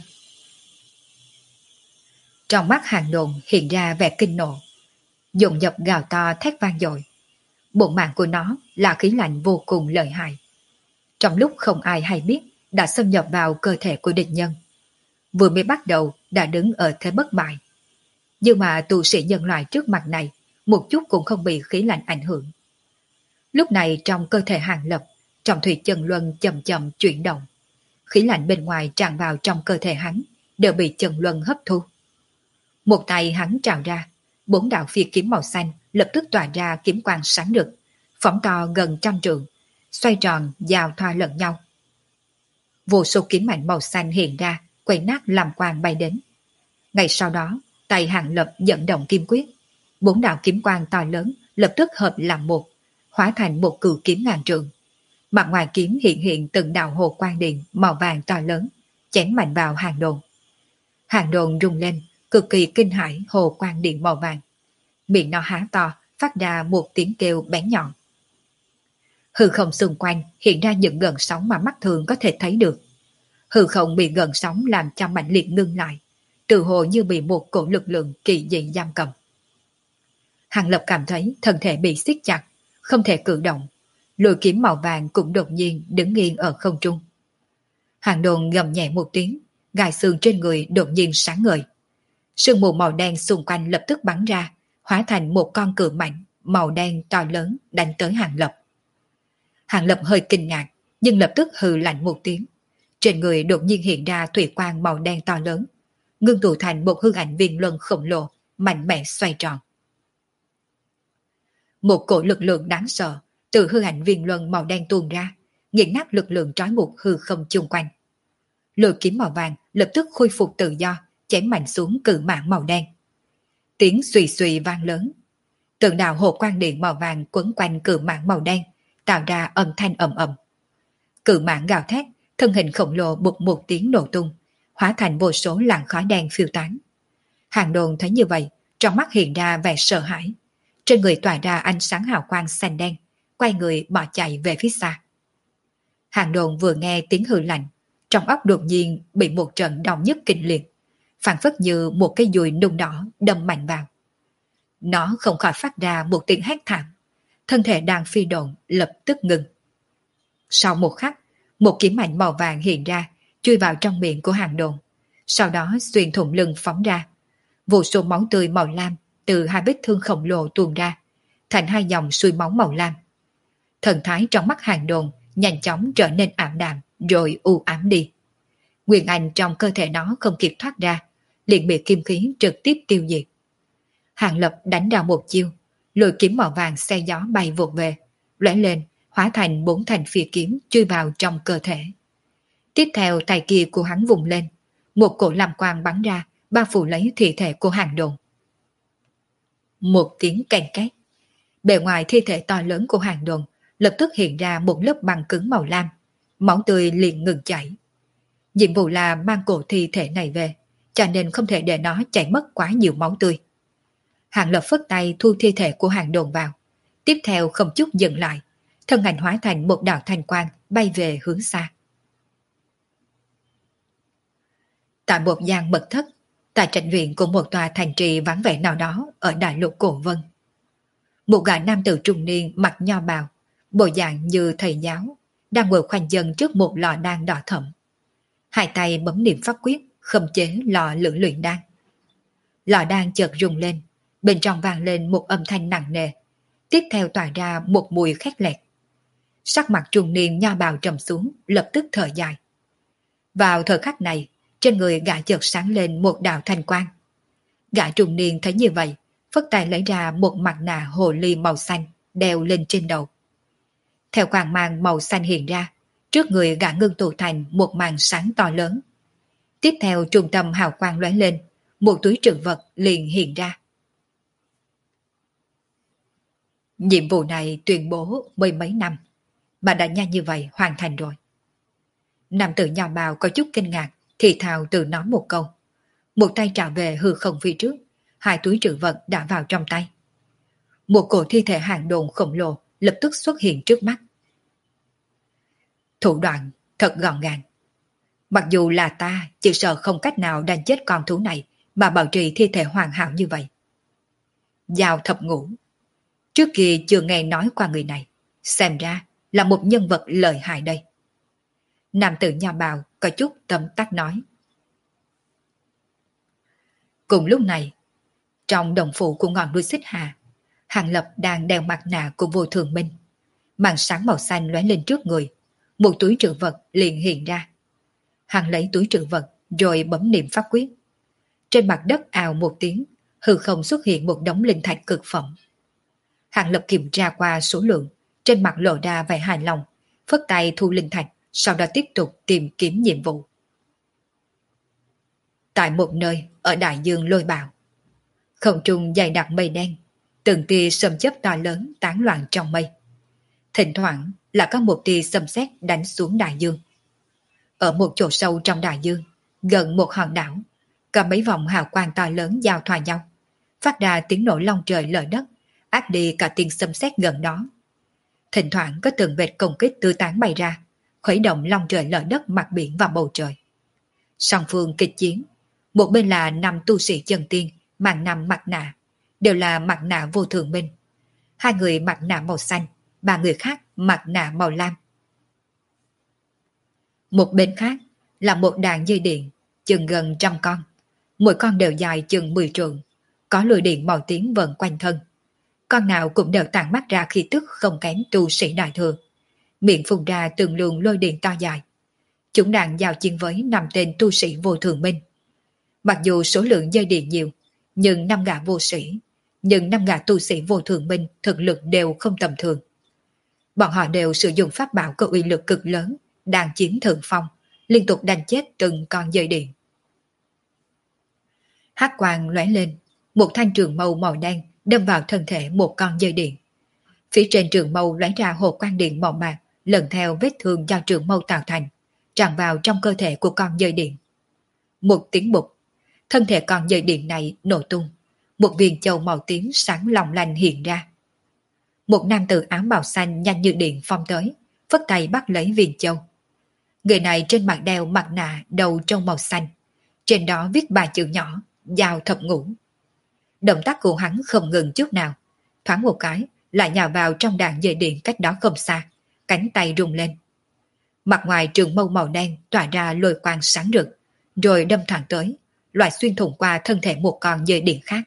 Speaker 1: Trong mắt Hàng Đồn hiện ra vẻ kinh nộ, dồn dập gào to thét vang dội. Bụng mạng của nó là khí lạnh vô cùng lợi hại. Trong lúc không ai hay biết đã xâm nhập vào cơ thể của địch nhân. Vừa mới bắt đầu đã đứng ở thế bất bại. Nhưng mà tu sĩ nhân loại trước mặt này một chút cũng không bị khí lạnh ảnh hưởng. Lúc này trong cơ thể Hàng Lập, trong thủy chân luân chậm chậm chuyển động. Khí lạnh bên ngoài tràn vào trong cơ thể hắn đều bị chân luân hấp thu. Một tay hắn trào ra, 4 đạo phi kiếm màu xanh lập tức tỏa ra kiếm quang sáng rực, phóng to gần 100 trượng, xoay tròn giao thoa lẫn nhau. Vô số kiếm mạnh màu xanh hiện ra, quay nát làm quang bay đến. Ngay sau đó, tay Hàng Lập dẫn động kim quyết, 4 đạo kiếm quang to lớn lập tức hợp làm một, hóa thành một cự kiếm ngàn trượng. Mặt ngoài kiếm hiện hiện từng đạo hồ quang điện màu vàng to lớn, chém mạnh vào Hàng Đồn. Hàng Đồn rung lên, cực kỳ kinh hãi hồ quang điện màu vàng. Miệng nó há to, phát ra một tiếng kêu bén nhọn. Hư không xung quanh hiện ra những gợn sóng mà mắt thường có thể thấy được. Hư không bị gợn sóng làm cho mạnh liệt ngưng lại, tự hồ như bị một cổ lực lượng kỳ dị giam cầm. Hàng Lập cảm thấy thân thể bị siết chặt, không thể cử động. Lưỡi kiếm màu vàng cũng đột nhiên đứng nghiêng ở không trung. Hàng Đồn gầm nhẹ một tiếng, gai xương trên người đột nhiên sáng ngời. Sương mù màu đen xung quanh lập tức bắn ra, hóa thành một con cự mạnh màu đen to lớn đánh tới Hàng Lập. Hàng Lập hơi kinh ngạc, nhưng lập tức hừ lạnh một tiếng. Trên người đột nhiên hiện ra thủy quang màu đen to lớn, ngưng tụ thành một hư ảnh viên luân khổng lồ, mạnh mẽ xoay tròn. Một cổ lực lượng đáng sợ từ hư ảnh viên luân màu đen tuôn ra, nghiền nát lực lượng trói buộc hư không chung quanh. Lưỡi kiếm màu vàng lập tức khôi phục tự do, chém mạnh xuống cự mãng màu đen. Tiếng xùy xùy vang lớn. Từng đạo hồ quang điện màu vàng quấn quanh cự mãng màu đen, tạo ra âm thanh ầm ầm. Cự mãng gào thét, thân hình khổng lồ bụt một tiếng nổ tung, hóa thành vô số làn khói đen phiêu tán. Hàng Đồn thấy như vậy, trong mắt hiện ra vẻ sợ hãi. Trên người tỏa ra ánh sáng hào quang xanh đen, quay người bỏ chạy về phía xa. Hàng Đồn vừa nghe tiếng hư lạnh, trong óc đột nhiên bị một trận đau nhức kinh liệt, phản phất như một cái dùi nung đỏ đâm mạnh vào. Nó không khỏi phát ra một tiếng hét thảm, thân thể đang phi độn lập tức ngừng. Sau một khắc, một kiếm mạnh màu vàng hiện ra, chui vào trong miệng của Hàng Đồn, sau đó xuyên thủng lưng phóng ra. Vô số máu tươi màu lam từ hai vết thương khổng lồ tuôn ra, thành hai dòng suối máu màu lam. Thần thái trong mắt Hàng Đồn nhanh chóng trở nên ảm đạm rồi u ám đi. Nguyên Anh trong cơ thể nó không kịp thoát ra, liền bị kim khí trực tiếp tiêu diệt. Hàng Lập đánh ra một chiêu, lôi kiếm màu vàng xe gió bay vụt về, lóe lên, hóa thành 4 thành phi kiếm chui vào trong cơ thể. Tiếp theo tay kia của hắn vùng lên, một cổ làm quang bắn ra, bao phủ lấy thi thể của Hàng Đồn. Một tiếng kèn két, bề ngoài thi thể to lớn của Hàng Đồn lập tức hiện ra một lớp băng cứng màu lam, máu tươi liền ngừng chảy. Nhiệm vụ là mang cổ thi thể này về, cho nên không thể để nó chảy mất quá nhiều máu tươi. Hàng Lập phất tay thu thi thể của Hàng Đồn vào, tiếp theo không chút dừng lại, thân ảnh hóa thành một đạo thanh quang bay về hướng xa. Tại một gian mật thất, tại trạch viện của một tòa thành trì vắng vẻ nào đó ở đại lục Cổ Vân. Một gã nam tử trung niên mặc nho bào, bộ dạng như thầy giáo, đang ngồi khoanh chân trước một lò đan đỏ thẫm. Hai tay bấm niệm pháp quyết, khống chế lò lửa luyện đan. Lò đan chợt rung lên, bên trong vang lên một âm thanh nặng nề, tiếp theo tỏa ra một mùi khét lẹt. Sắc mặt trung niên nho bào trầm xuống, lập tức thở dài. Vào thời khắc này, trên người gã chợt sáng lên một đạo thanh quang. Gã trung niên thấy như vậy, phất tay lấy ra một mặt nạ hồ ly màu xanh, đeo lên trên đầu. Theo quang mang màu xanh hiện ra, trước người gã ngưng tụ thành một màn sáng to lớn. Tiếp theo trung tâm hào quang lóe lên, một túi trữ vật liền hiện ra. Nhiệm vụ này tuyên bố mười mấy năm, mà đã nhanh như vậy hoàn thành rồi. Nam tử nho bào có chút kinh ngạc, thì thào tự nói một câu. Một tay trả về hư không phía trước, hai túi trữ vật đã vào trong tay. Một cổ thi thể Hàng Đồn khổng lồ lập tức xuất hiện trước mắt. Thủ đoạn thật gọn gàng. Mặc dù là ta chỉ sợ không cách nào đánh chết con thú này mà bảo trì thi thể hoàn hảo như vậy. Giao thập ngũ. Trước kia chưa nghe nói qua người này, xem ra là một nhân vật lợi hại đây. Nam tử nho bào có chút tấm tắc nói. Cùng lúc này, trong đồng phủ của ngọn núi Xích Hà, Hàng Lập đang đeo mặt nạ của Vô Thường Minh. Màn sáng màu xanh lóe lên trước người, một túi trữ vật liền hiện ra. Hàng lấy túi trữ vật rồi bấm niệm pháp quyết. Trên mặt đất ào một tiếng, hư không xuất hiện một đống linh thạch cực phẩm. Hàng Lập kiểm tra qua số lượng, trên mặt lộ ra vẻ hài lòng, phất tay thu linh thạch, sau đó tiếp tục tìm kiếm nhiệm vụ. Tại một nơi ở đại dương lôi bạo, không trung dày đặc mây đen, từng tia sấm chớp to lớn tán loạn trong mây. Thỉnh thoảng là có một tia sấm sét đánh xuống đại dương. Ở một chỗ sâu trong đại dương, gần một hòn đảo, có mấy vòng hào quang to lớn giao thoa nhau, phát ra tiếng nổ long trời lở đất, át đi cả tiếng sấm sét gần đó. Thỉnh thoảng có từng vệt công kích tứ tán bay ra, khuấy động long trời lở đất, mặt biển và bầu trời. Song phương kịch chiến, một bên là 5 tu sĩ chân tiên mang 5 mặt nạ, đều là mặt nạ Vô Thường Minh. 2 người mặt nạ màu xanh, 3 người khác mặt nạ màu lam. Một bên khác là một đàn dây điện, chừng gần 100 con, mỗi con đều dài chừng 10 trượng, có lôi điện màu tím vần quanh thân. Con nào cũng đều tản mắt ra khí tức không kém tu sĩ đại thừa, miệng phun ra từng luồng lôi điện to dài. Chúng đang giao chiến với 5 tên tu sĩ Vô Thường Minh. Mặc dù số lượng dây điện nhiều, nhưng 5 gã tu sĩ Vô Thường Minh thực lực đều không tầm thường. Bọn họ đều sử dụng pháp bảo có uy lực cực lớn, đang chiếm thượng phong, liên tục đánh chết từng con dây điện. Hắc quang lóe lên, một thanh trường mâu màu đen đâm vào thân thể một con dây điện. Phía trên trường mâu lóe ra hồ quang điện màu bạc, lần theo vết thương do trường mâu tạo thành, tràn vào trong cơ thể của con dây điện. Một tiếng bụp, thân thể con dây điện này nổ tung, một viên châu màu tím sáng long lanh hiện ra. Một nam tử áo bào xanh nhanh như điện phong tới, phất tay bắt lấy viên châu. Người này trên mặt đeo mặt nạ đầu trông màu xanh, trên đó viết ba chữ nhỏ, Giao thập ngũ. Động tác của hắn không ngừng chút nào, thoáng một cái lại nhào vào trong đàn dây điện cách đó không xa, cánh tay rung lên. Mặt ngoài trường mâu màu đen tỏa ra lôi quang sáng rực, rồi đâm thẳng tới, loại xuyên thủng qua thân thể một con dây điện khác.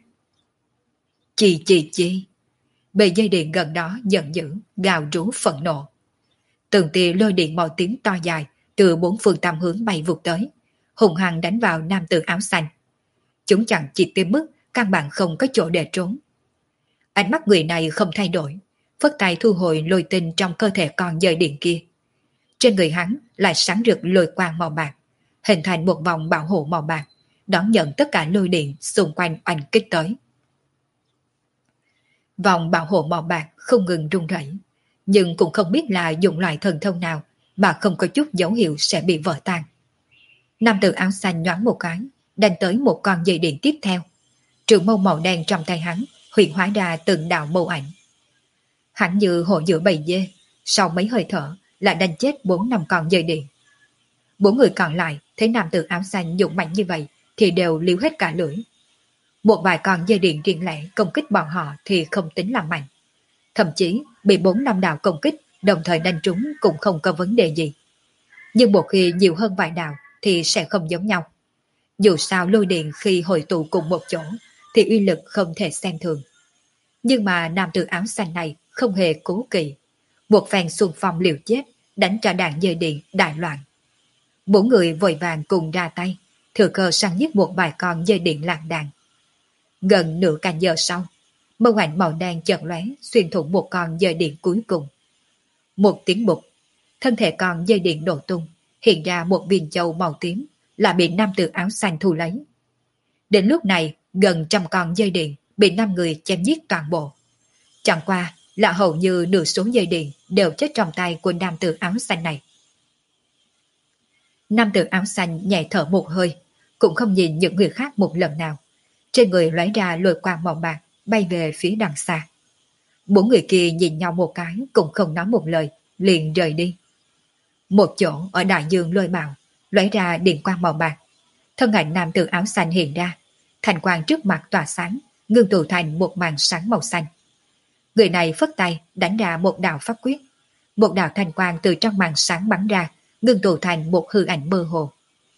Speaker 1: Chi. Bầy dây điện gần đó giận dữ, gào rú phẫn nộ. Từng tia lôi điện màu tím to dài từ bốn phương tám hướng bay vụt tới, hùng hăng đánh vào nam tử áo xanh. Chúng chẳng chỉ tới mức căn bản không có chỗ để trốn. Ánh mắt người này không thay đổi, phất tay thu hồi lôi tinh trong cơ thể con dây điện kia. Trên người hắn lại sáng rực lôi quang màu bạc, hình thành một vòng bảo hộ màu bạc, đón nhận tất cả lôi điện xung quanh oanh kích tới. Vòng bảo hộ màu bạc không ngừng rung rẩy, nhưng cũng không biết là dùng loại thần thông nào mà không có chút dấu hiệu sẽ bị vỡ tan. Nam tử áo xanh nhoáng một cái, đánh tới một con dây điện tiếp theo. Trường mâu màu đen trong tay hắn hiện hóa ra từng đạo mâu ảnh. Hắn như hộ giữa bầy dê, sau mấy hơi thở lại đánh chết 4-5 con dây điện. 4 người còn lại thấy nam tử áo xanh dũng mạnh như vậy thì đều liếu hết cả lưỡi. Một vài con dây điện riêng lẻ công kích bọn họ thì không tính là mạnh. Thậm chí bị 4-5 đạo công kích đồng thời đánh trúng cũng không có vấn đề gì. Nhưng một khi nhiều hơn vài đạo thì sẽ không giống nhau. Dù sao lôi điện khi hội tụ cùng một chỗ thì uy lực không thể xem thường. Nhưng mà nam tử áo xanh này không hề cố kỵ. Một phen xung phong liều chết đánh cho đạn dây điện đại loạn. 4 người vội vàng cùng ra tay, thừa cơ săn giết một vài con dây điện lạc đàn. Gần nửa canh giờ sau, mâu ảnh màu đen chợt lóe xuyên thủng một con dây điện cuối cùng. Một tiếng bụp, thân thể con dây điện nổ tung, hiện ra một viên châu màu tím là bị nam tử áo xanh thu lấy. Đến lúc này, gần trăm con dây điện bị 5 người chém giết toàn bộ. Chẳng qua là hầu như nửa số dây điện đều chết trong tay của nam tử áo xanh này. Nam tử áo xanh nhẹ thở một hơi, cũng không nhìn những người khác một lần nào. Trên người lóe ra lôi quang màu bạc, bay về phía đằng xa. 4 người kia nhìn nhau một cái cũng không nói một lời, liền rời đi. Một chỗ ở đại dương lôi mạo, lóe ra điện quang màu bạc. Thân ảnh nam tử áo xanh hiện ra, thành quang trước mặt tỏa sáng, ngưng tụ thành một màn sáng màu xanh. Người này phất tay đánh ra một đạo pháp quyết. Một đạo thành quang từ trong màn sáng bắn ra, ngưng tụ thành một hư ảnh mơ hồ.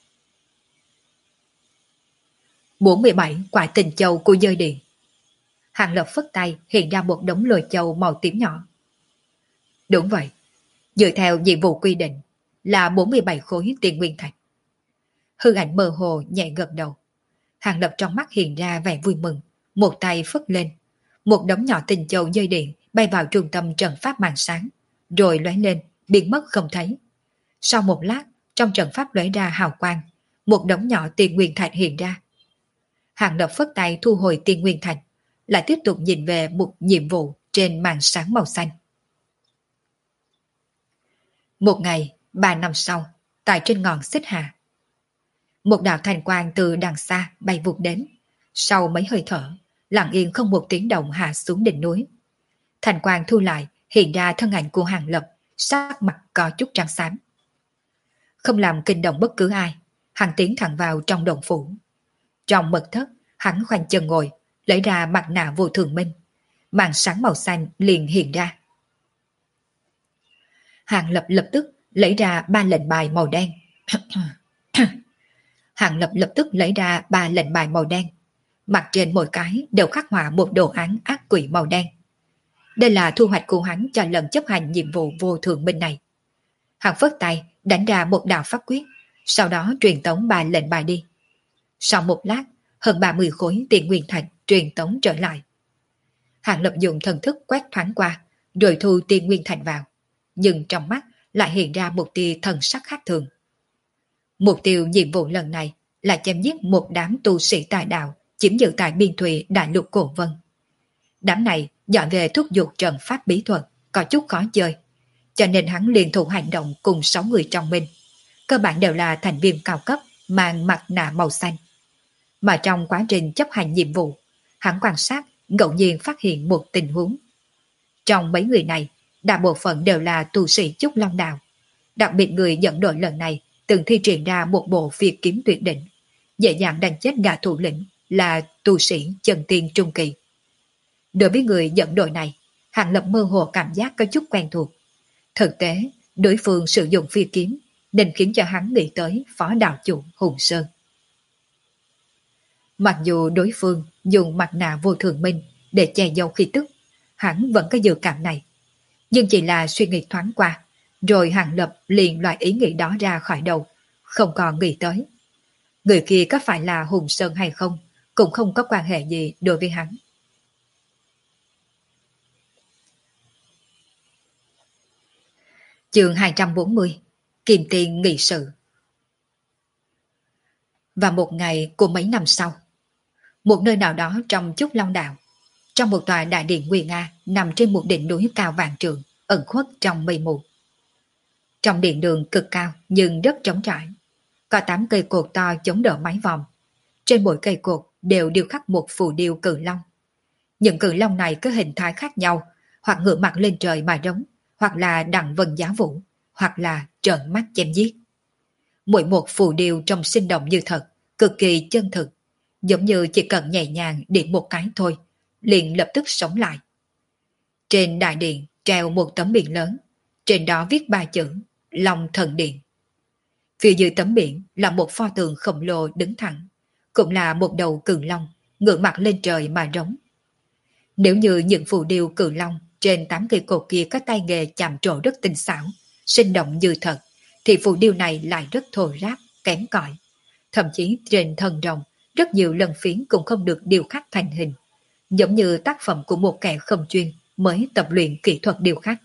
Speaker 1: 47 quả tình châu của dơi điện. Hàng Lập phất tay hiện ra một đống lôi châu màu tím nhỏ. Đúng vậy, dựa theo nhiệm vụ quy định là 47 khối tiền nguyên thạch. Hư ảnh mơ hồ nhẹ gật đầu. Hàng Lập trong mắt hiện ra vẻ vui mừng, một tay phất lên. Một đống nhỏ tình châu dây điện bay vào trung tâm trận pháp màn sáng, rồi lóe lên, biến mất không thấy. Sau một lát, trong trận pháp lóe ra hào quang, một đống nhỏ tiền nguyên thạch hiện ra. Hàng Lập phất tay thu hồi tiền nguyên thạch, lại tiếp tục nhìn về một nhiệm vụ trên màn sáng màu xanh. Một ngày, 3 năm sau, tại trên ngọn Xích Hà, một đạo thành quang từ đằng xa bay vụt đến. Sau mấy hơi thở, lặng yên không một tiếng động hạ xuống đỉnh núi. Thành quang thu lại, hiện ra thân ảnh của Hàng Lập, sắc mặt có chút trắng xám. Không làm kinh động bất cứ ai, hắn tiến thẳng vào trong động phủ. Trong mật thất, hắn khoanh chân ngồi, lấy ra mặt nạ vô thường minh. Màn sáng màu xanh liền hiện ra. Hàng Lập lập tức lấy ra 3 lệnh bài màu đen. Hàng Lập lập tức lấy ra 3 lệnh bài màu đen. Mặt trên mỗi cái đều khắc họa một đồ án ác quỷ màu đen. Đây là thu hoạch của hắn cho lần chấp hành nhiệm vụ vô thường minh này. Hắn phất tay đánh ra một đạo pháp quyết, sau đó truyền tống 3 lệnh bài đi. Sau một lát, hơn 30 khối tiền nguyên thạch truyền tống trở lại. Hàng Lập dùng thần thức quét thoáng qua, rồi thu tiền nguyên thạch vào, nhưng trong mắt lại hiện ra một tia thần sắc khác thường. Mục tiêu nhiệm vụ lần này là chém giết một đám tu sĩ tà đạo chiếm giữ tại biên thùy đại lục Cổ Vân. Đám này dọn về thúc giục trận pháp bí thuật, có chút khó chơi, cho nên hắn liên thủ hành động cùng 6 người trong mình. Cơ bản đều là thành viên cao cấp mang mặt nạ màu xanh. Mà trong quá trình chấp hành nhiệm vụ, hắn quan sát ngẫu nhiên phát hiện một tình huống. Trong mấy người này, đại bộ phận đều là tu sĩ Trúc Long Đạo. Đặc biệt người dẫn đội lần này từng thi triển ra một bộ phiệt kiếm tuyệt đỉnh, dễ dàng đánh chết gã thủ lĩnh là tu sĩ chân tiên trung kỳ. Đối với người dẫn đội này, Hàng Lập mơ hồ cảm giác có chút quen thuộc. Thực tế, đối phương sử dụng phi kiếm nên khiến cho hắn nghĩ tới phó đạo chủ Hùng Sơn. Mặc dù đối phương dùng mặt nạ vô thường minh để che giấu khí tức, hắn vẫn có dự cảm này. Nhưng chỉ là suy nghĩ thoáng qua, rồi Hàng Lập liền loại ý nghĩ đó ra khỏi đầu, không còn nghĩ tới. Người kia có phải là Hùng Sơn hay không, cũng không có quan hệ gì đối với hắn. Chương 240 Kim Tiền nghị sự. Và một ngày của mấy năm sau, một nơi nào đó trong Trúc Long Đạo, trong một tòa đại điện nguy nga nằm trên một đỉnh núi cao vạn trượng, ẩn khuất trong mây mù. Trong điện đường cực cao nhưng rất trống trải, có 8 cây cột to chống đỡ mái vòm. Trên mỗi cây cột đều điêu khắc một phù điêu cự long. Những cự long này có hình thái khác nhau, hoặc ngửa mặt lên trời mà rống, hoặc là đặng vân giá vũ, hoặc là trợn mắt chém giết. Mỗi một phù điêu trông sinh động như thật, cực kỳ chân thực, giống như chỉ cần nhẹ nhàng điểm một cái thôi, liền lập tức sống lại. Trên đại điện treo một tấm biển lớn, trên đó viết 3 chữ Long Thần Điện. Phía dưới tấm biển là một pho tượng khổng lồ đứng thẳng, cũng là một đầu cự long ngửa mặt lên trời mà rống. Nếu như những phù điêu cự long trên 8 cây cột kia có tay nghề chạm trổ rất tinh xảo, sinh động như thật, thì phù điêu này lại rất thô ráp, kém cỏi. Thậm chí trên thân rồng, rất nhiều lần phiến cũng không được điêu khắc thành hình, giống như tác phẩm của một kẻ không chuyên mới tập luyện kỹ thuật điêu khắc.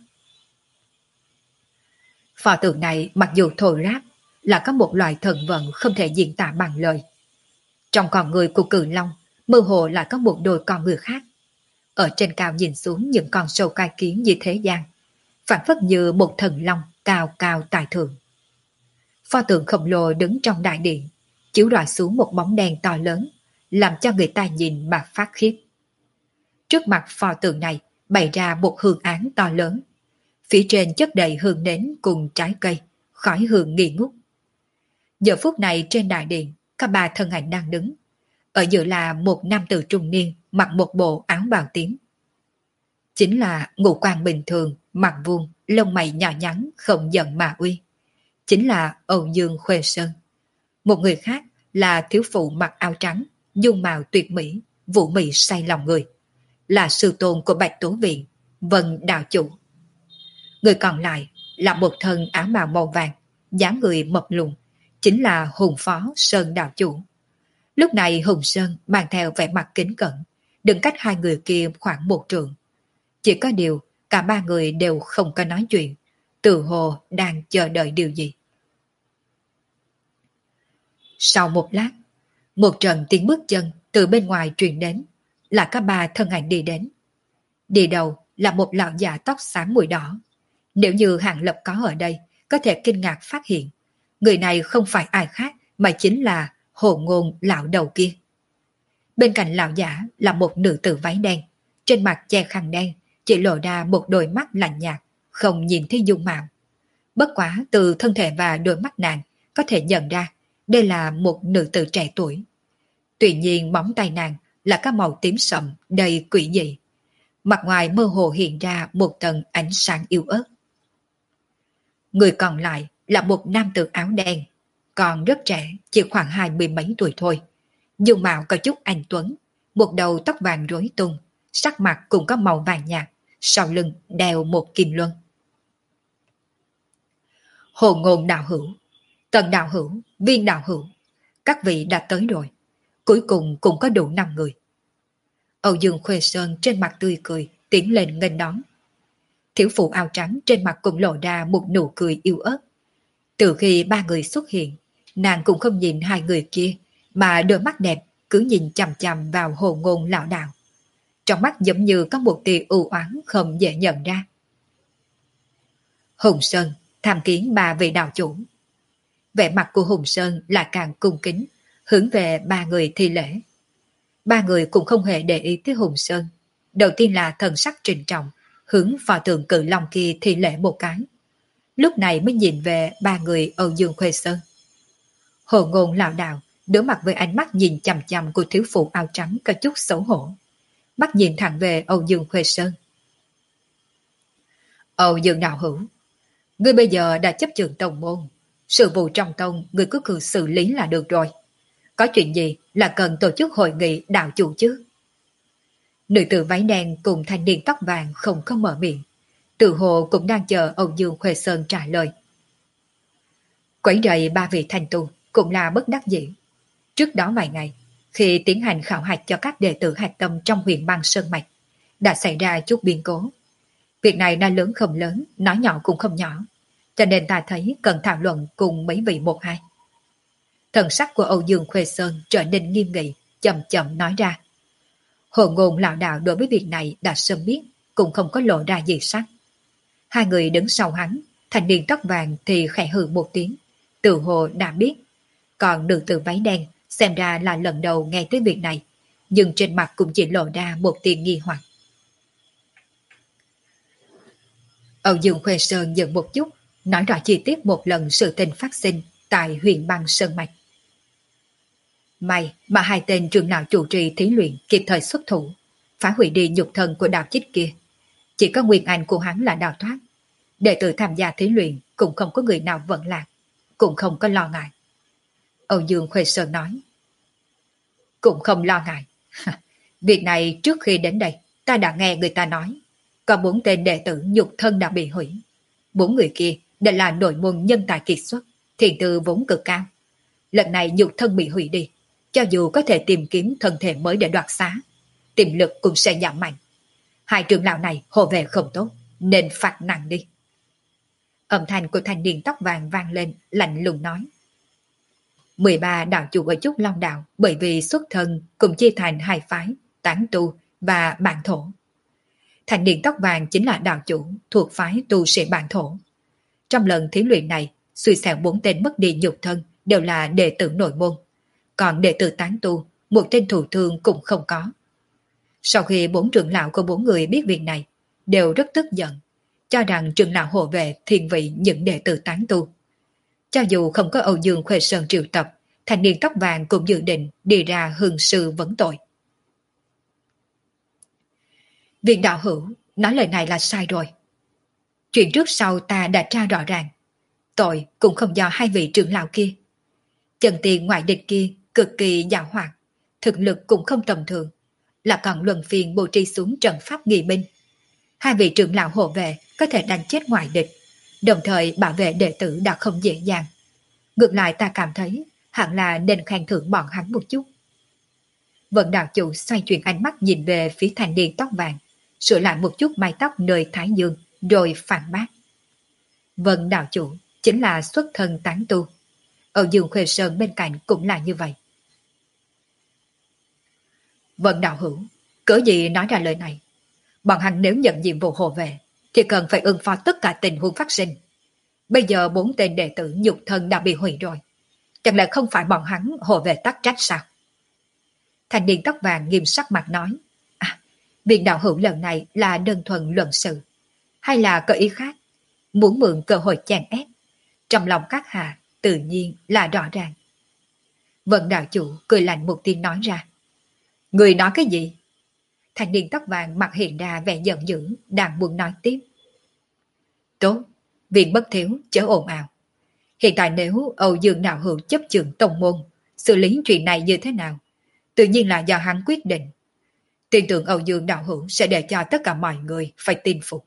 Speaker 1: Pho tượng này mặc dù thô ráp, là có một loại thần vận không thể diễn tả bằng lời. Trong con người của cự long, mơ hồ lại có một đôi con người khác. Ở trên cao nhìn xuống những con sâu cai kiến như thế gian, phản phất như một thần long cao cao tại thượng. Pho tượng khổng lồ đứng trong đại điện, chiếu rọi xuống một bóng đen to lớn, làm cho người ta nhìn mà phát khiếp. Trước mặt pho tượng này bày ra một hương án to lớn. Phía trên chất đầy hương nến cùng trái cây, khói hương nghi ngút. Giờ phút này trên đại điện, có 3 thân ảnh đang đứng. Ở giữa là một nam tử trung niên mặc một bộ áo bào tím. Chính là ngũ quan bình thường, mặt vuông, lông mày nhỏ nhắn, không giận mà uy. Chính là Âu Dương Khuê Sơn. Một người khác là thiếu phụ mặc áo trắng, dung mạo tuyệt mỹ, vũ mị say lòng người. Là sư tôn của Bạch Tố Viện, Vân đạo chủ. Người còn lại là một thân áo bào màu vàng, dáng người mập lùn, chính là Hùng Phó Sơn đạo chủ. Lúc này Hùng Sơn mang theo vẻ mặt kính cẩn, đứng cách hai người kia khoảng 1 trượng. Chỉ có điều, cả 3 người đều không có nói chuyện, tự hồ đang chờ đợi điều gì. Sau một lát, một trận tiếng bước chân từ bên ngoài truyền đến, là các 3 thân ảnh đi đến. Đi đầu là một lão già tóc xám mùi đỏ. Nếu như Hàng Lập có ở đây, có thể kinh ngạc phát hiện, người này không phải ai khác mà chính là Hồ Ngôn lão đầu kia. Bên cạnh lão giả là một nữ tử váy đen, trên mặt che khăn đen, chỉ lộ ra một đôi mắt lạnh nhạt, không nhìn thấy dung mạo. Bất quá từ thân thể và đôi mắt nàng có thể nhận ra đây là một nữ tử trẻ tuổi. Tuy nhiên móng tay nàng là các màu tím sậm đầy quỷ dị. Mặt ngoài mơ hồ hiện ra một tầng ánh sáng yếu ớt. Người còn lại là một nam tử áo đen, còn rất trẻ, chỉ khoảng 20 mấy tuổi thôi. Dung mạo có chút anh tuấn, một đầu tóc vàng rối tung, sắc mặt cũng có màu vàng nhạt, sau lưng đeo một kim luân. Hồ Ngôn đạo hữu, Tần đạo hữu, Viên đạo hữu, các vị đã tới rồi. Cuối cùng cũng có đủ 5 người. Âu Dương Khuê Sơn trên mặt tươi cười, tiến lên nghênh đón. Thiếu phụ áo trắng trên mặt cũng lộ ra một nụ cười yêu ớt. Từ khi 3 người xuất hiện, nàng cũng không nhìn 2 người kia, mà đôi mắt đẹp cứ nhìn chằm chằm vào Hồ Ngôn lão đạo. Trong mắt giống như có một tia u oán không dễ nhận ra. Hùng Sơn tham kiến 3 vị đạo chủ. Vẻ mặt của Hùng Sơn là càng cung kính, hướng về 3 người thi lễ. 3 người cũng không hề để ý tới Hùng Sơn. Đầu tiên là thần sắc trịnh trọng, hướng pho tượng cự long kia thi lễ một cái. Lúc này mới nhìn về ba người Âu Dương Khuê Sơn. Hồ Ngôn lảo đảo đối mặt với ánh mắt nhìn chằm chằm của thiếu phụ áo trắng có chút xấu hổ. Mắt nhìn thẳng về Âu Dương Khuê Sơn. Âu Dương đạo hữu, ngươi bây giờ đã chấp trường tông môn. Sự vụ trong tông ngươi cứ xử lý là được rồi. Có chuyện gì là cần tổ chức hội nghị đạo chủ chứ? Nữ tử váy đen cùng thanh niên tóc vàng không có mở miệng. Tự hồ cũng đang chờ Âu Dương Khuê Sơn trả lời. Quấy rầy ba vị thành tu cũng là bất đắc dĩ. Trước đó vài ngày, khi tiến hành khảo hạch cho các đệ tử hạch tâm trong huyện băng Sơn Mạch, đã xảy ra chút biến cố. Việc này nói lớn không lớn, nói nhỏ cũng không nhỏ, cho nên ta thấy cần thảo luận cùng mấy vị một hai. Thần sắc của Âu Dương Khuê Sơn trở nên nghiêm nghị, chậm chậm nói ra. Hồ Ngôn lão đạo đối với việc này đã sớm biết, cũng không có lộ ra gì sắc. Hai người đứng sau hắn, thanh niên tóc vàng thì khẽ hừ một tiếng, tự hồ đã biết. Còn nữ tử váy đen xem ra là lần đầu nghe tới việc này, nhưng trên mặt cũng chỉ lộ ra một tia nghi hoặc. Âu Dương Khuê Sơn dừng một chút, nói rõ chi tiết một lần sự tình phát sinh tại huyện băng Sơn Mạch. May mà hai tên trưởng lão chủ trì thí luyện kịp thời xuất thủ, phá hủy đi nhục thân của đạo chích kia. Chỉ có nguyên anh của hắn là đào thoát. Đệ tử tham gia thí luyện cũng không có người nào vận lạc, cũng không có lo ngại. Âu Dương Khuê Sơn nói. Cũng không lo ngại. Việc này trước khi đến đây, ta đã nghe người ta nói. Có 4 tên đệ tử nhục thân đã bị hủy. 4 người kia đều là nội môn nhân tài kiệt xuất, thiền tư vốn cực cao. Lần này nhục thân bị hủy đi, cho dù có thể tìm kiếm thân thể mới để đoạt xá, tiềm lực cũng sẽ giảm mạnh. Hai trưởng lão này hộ về không tốt, nên phạt nặng đi. Âm thanh của thanh niên tóc vàng vang lên, lạnh lùng nói. 13 đạo chủ ở Trúc Long Đạo bởi vì xuất thân cùng chia thành hai phái, tán tu và bản thổ. Thanh niên tóc vàng chính là đạo chủ thuộc phái tu sĩ bản thổ. Trong lần thí luyện này, suy xẻo 4 tên mất đi nhục thân đều là đệ tử nội môn. Còn đệ tử tán tu, một tên thủ thương cũng không có. Sau khi 4 trưởng lão của 4 người biết việc này, đều rất tức giận, cho rằng trưởng lão hộ vệ thiên vị những đệ tử tán tu. Cho dù không có Âu Dương Khuê Sơn triệu tập, thanh niên tóc vàng cũng dự định đi ra hương sư vấn tội. Viện đạo hữu nói lời này là sai rồi. Chuyện trước sau ta đã tra rõ ràng. Tội cũng không do hai vị trưởng lão kia. Chân tiền ngoại địch kia cực kỳ giàu hoạt, thực lực cũng không tầm thường, là còn luân phiên bố trí xuống trận pháp nghi binh. Hai vị trưởng lão hộ vệ có thể đánh chết ngoại địch, đồng thời bảo vệ đệ tử đã không dễ dàng. Ngược lại ta cảm thấy hẳn là nên khen thưởng bọn hắn một chút. Vận đạo chủ xoay chuyển ánh mắt nhìn về phía thanh niên tóc vàng, sửa lại một chút mái tóc nơi thái dương, rồi phản bác. Vận đạo chủ chính là xuất thân tán tu. Âu Dương Khuê Sơn bên cạnh cũng là như vậy. Vận đạo hữu, cớ gì nói ra lời này? Bọn hắn nếu nhận nhiệm vụ hộ vệ, thì cần phải ứng phó tất cả tình huống phát sinh. Bây giờ 4 tên đệ tử nhục thân đã bị hủy rồi. Chẳng lẽ không phải bọn hắn hộ vệ tắc trách sao? Thanh niên tóc vàng nghiêm sắc mặt nói. Viện đạo hữu lần này là đơn thuần luận sự, hay là có ý khác, muốn mượn cơ hội chèn ép? Trong lòng các hạ tự nhiên là rõ ràng. Vận đạo chủ cười lạnh một tiếng nói ra. Người nói cái gì? Thanh niên tóc vàng mặt hiện ra vẻ giận dữ, đang muốn nói tiếp. Tốt, viện bất thiếu chớ ồn ào. Hiện tại nếu Âu Dương đạo hữu chấp chưởng tông môn, xử lý chuyện này như thế nào, tự nhiên là do hắn quyết định. Tin tưởng Âu Dương đạo hữu sẽ để cho tất cả mọi người phải tin phục.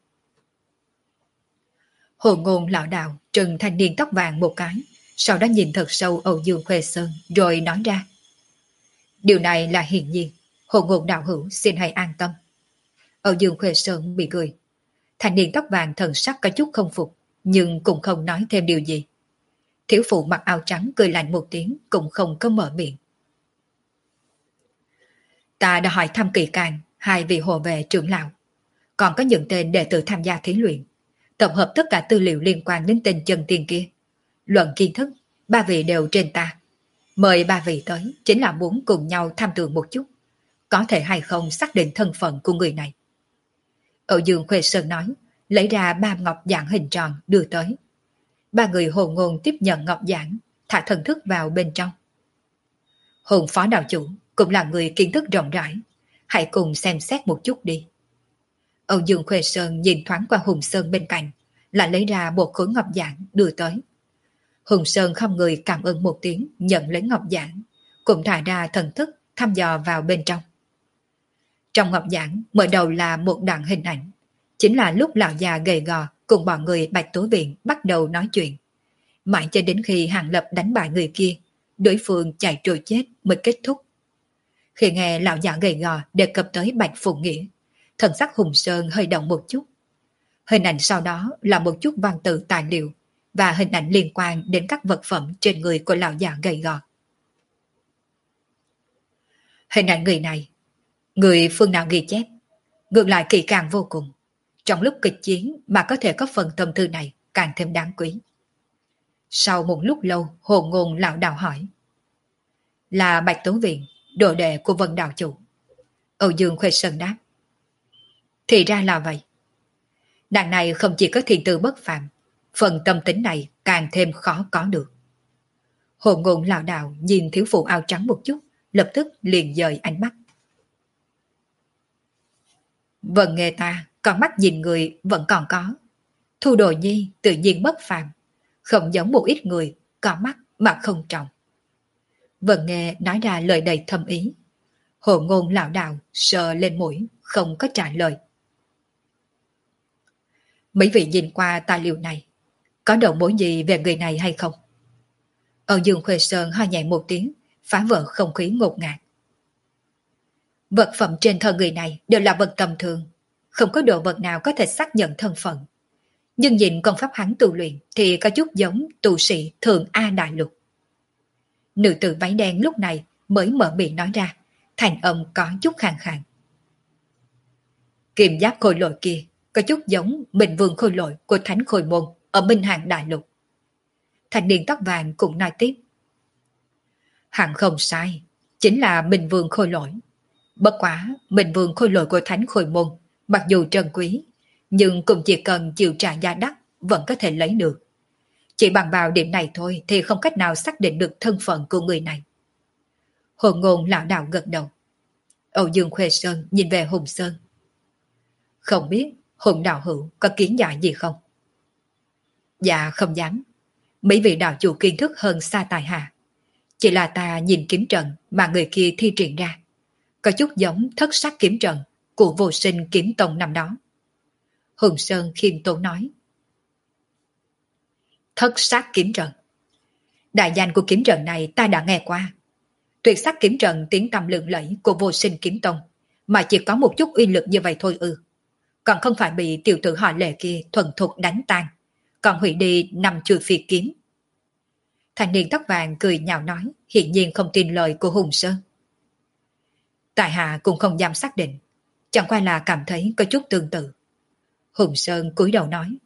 Speaker 1: Hồ Ngôn lão đạo trừng thanh niên tóc vàng một cái, sau đó nhìn thật sâu Âu Dương Khuê Sơn rồi nói ra. Điều này là hiển nhiên, Hồ Ngôn đạo hữu xin hãy an tâm. Âu Dương Khuê Sơn bị cười. Thanh niên tóc vàng thần sắc có chút không phục, nhưng cũng không nói thêm điều gì. Thiếu phụ mặc áo trắng cười lạnh một tiếng, cũng không có mở miệng. Ta đã hỏi thăm kỳ càng hai vị hộ vệ trưởng lão, còn có những tên đệ tử tham gia thí luyện, tổng hợp tất cả tư liệu liên quan đến tên chân tiền kia. Luận kiến thức, 3 vị đều trên ta. Mời 3 vị tới chính là muốn cùng nhau tham tưởng một chút, có thể hay không xác định thân phận của người này. Âu Dương Khuê Sơn nói, lấy ra 3 ngọc giản hình tròn đưa tới. 3 người hồ ngôn tiếp nhận ngọc giản, thả thần thức vào bên trong. Hùng phó đạo chủ cũng là người kiến thức rộng rãi, hãy cùng xem xét một chút đi. Âu Dương Khuê Sơn nhìn thoáng qua Hùng Sơn bên cạnh, lại lấy ra một khối ngọc giản đưa tới. Hùng Sơn không người cảm ơn một tiếng, nhận lấy ngọc giản, cũng thả ra thần thức thăm dò vào bên trong. Trong ngọc giản mở đầu là một đoạn hình ảnh, chính là lúc lão già gầy gò cùng bọn người Bạch Tố Viện bắt đầu nói chuyện. Mãi cho đến khi Hàng Lập đánh bại người kia, đối phương chạy trôi chết mới kết thúc. Khi nghe lão già gầy gò đề cập tới Bạch Phụng Nghĩa, thần sắc Hùng Sơn hơi động một chút. Hình ảnh sau đó là một chút văn tự tài liệu và hình ảnh liên quan đến các vật phẩm trên người của lão già gầy gò. Hình ảnh người này, người phương nào ghi chép, ngược lại kỳ càng vô cùng. Trong lúc kịch chiến mà có thể có phần tâm thư này càng thêm đáng quý. Sau một lúc lâu, Hồ Ngôn lão đạo hỏi. Là Bạch Tố Viện, đồ đệ của Vân đạo chủ. Âu Dương Khuê Sơn đáp. Thì ra là vậy. Nàng này không chỉ có thiền tư bất phàm, phần tâm tính này càng thêm khó có được. Hồ Ngôn lão đạo nhìn thiếu phụ áo trắng một chút, lập tức liền dời ánh mắt. Vân nghe ta, con mắt nhìn người vẫn còn có. Thu Đồ Nhi tự nhiên bất phàm, không giống một ít người có mắt mà không trọng. Vân nghe nói ra lời đầy thâm ý. Hồ Ngôn lão đạo sờ lên mũi, không có trả lời. Mấy vị nhìn qua tài liệu này, có đầu mối gì về người này hay không? Âu Dương Khuê Sơn ho nhẹ một tiếng, phá vỡ không khí ngột ngạt. Vật phẩm trên thân người này đều là vật tầm thường, không có đồ vật nào có thể xác nhận thân phận. Nhưng nhìn công pháp hắn tu luyện thì có chút giống tu sĩ Thường A Đại Lục. Nữ tử váy đen lúc này mới mở miệng nói ra, thành âm có chút khàn khàn. Kiềm giáp khôi lội kia có chút giống Minh Vương khôi lội của Thánh Khôi Môn ở Minh Hàng Đại Lục. Thanh niên tóc vàng cũng nói tiếp. Hẳn không sai, chính là Minh Vương khôi lội. Bất quá, Minh Vương khôi lội của Thánh Khôi Môn, mặc dù trân quý, nhưng cũng chỉ cần chịu trả giá đắt vẫn có thể lấy được. Chỉ bằng vào điểm này thôi thì không cách nào xác định được thân phận của người này. Hồ Ngôn lão đạo gật đầu. Âu Dương Khuê Sơn nhìn về Hùng Sơn. Không biết Hùng đạo hữu có kiến giải gì không? Dạ không dám. Mấy vị đạo chủ kiến thức hơn xa tài hạ. Chỉ là ta nhìn kiếm trận mà người kia thi triển ra, có chút giống thất sắc kiếm trận của Vô Sinh kiếm tông năm đó. Hùng Sơn khiêm tốn nói. Thất sắc kiếm trận. Đại danh của kiếm trận này ta đã nghe qua. Tuyệt sắc kiếm trận tiếng tăm lừng lẫy của Vô Sinh kiếm tông, mà chỉ có một chút uy lực như vậy thôi ư? Còn không phải bị tiểu tử họ Lệ kia thuần thục đánh tan, còn hủy đi 5 chuôi phi kiếm. Thanh niên tóc vàng cười nhạo nói, hiển nhiên không tin lời của Hùng Sơn. Tại hạ cũng không dám xác định, chẳng qua là cảm thấy có chút tương tự. Hùng Sơn cúi đầu nói.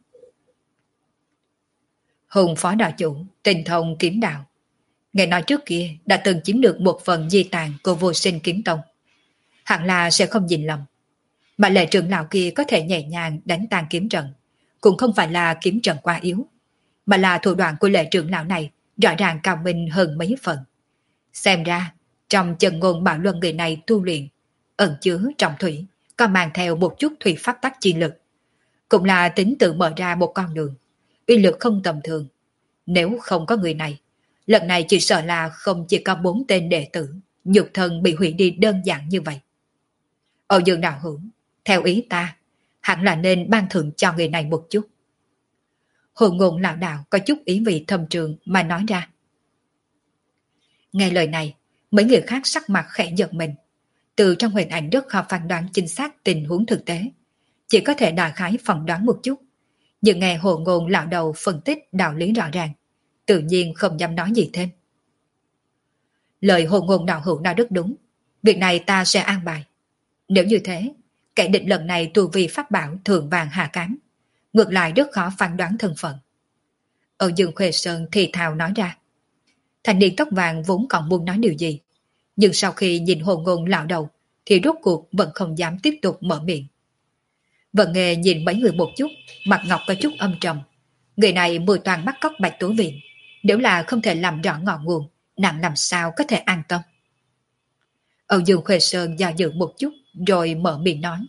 Speaker 1: Hùng phó đạo chủ, tinh thông kiếm đạo. Nghe nói trước kia đã từng chiếm được một phần di tàn của Vô Sinh kiếm tông. Hẳn là sẽ không nhìn lầm. Mà Lệ trưởng lão kia có thể nhẹ nhàng đánh tan kiếm trận, cũng không phải là kiếm trận quá yếu, mà là thủ đoạn của Lệ trưởng lão này rõ ràng cao minh hơn mấy phần. Xem ra, trong chân ngôn bảo luân người này tu luyện, ẩn chứa trong thủy, còn mang theo một chút thủy pháp tắc chi lực. Cũng là tính tự mở ra một con đường, uy lực không tầm thường. Nếu không có người này, lần này chỉ sợ là không chỉ có 4 tên đệ tử, nhục thân bị hủy đi đơn giản như vậy. Âu Dương đạo hữu, theo ý ta, hẳn là nên ban thưởng cho người này một chút. Hồ Ngôn lão đạo có chút ý vị thầm trường mà nói ra. Nghe lời này, mấy người khác sắc mặt khẽ giật mình. Từ trong hình ảnh rất khó phán đoán chính xác tình huống thực tế, chỉ có thể đại khái phỏng đoán một chút. Nhưng nghe Hồ Ngôn lão đầu phân tích đạo lý rõ ràng, tự nhiên không dám nói gì thêm. Lời Hồ Ngôn đạo hữu nói rất đúng, việc này ta sẽ an bài. Nếu như thế, kẻ địch lần này tu vi pháp bảo thường vàng hạ cám, ngược lại rất khó phán đoán thân phận. Âu Dương Khuê Sơn thì thào nói ra. Thanh niên tóc vàng vốn còn muốn nói điều gì, nhưng sau khi nhìn Hồ Ngôn lão đầu thì rốt cuộc vẫn không dám tiếp tục mở miệng. Vân Nghê nhìn mấy người một chút, mặt ngọc có chút âm trầm. Người này mười toàn bắt cóc Bạch Tố Viện, nếu là không thể làm rõ ngọn nguồn, nàng làm sao có thể an tâm. Âu Dương Khuê Sơn do dự một chút, rồi mở miệng nói.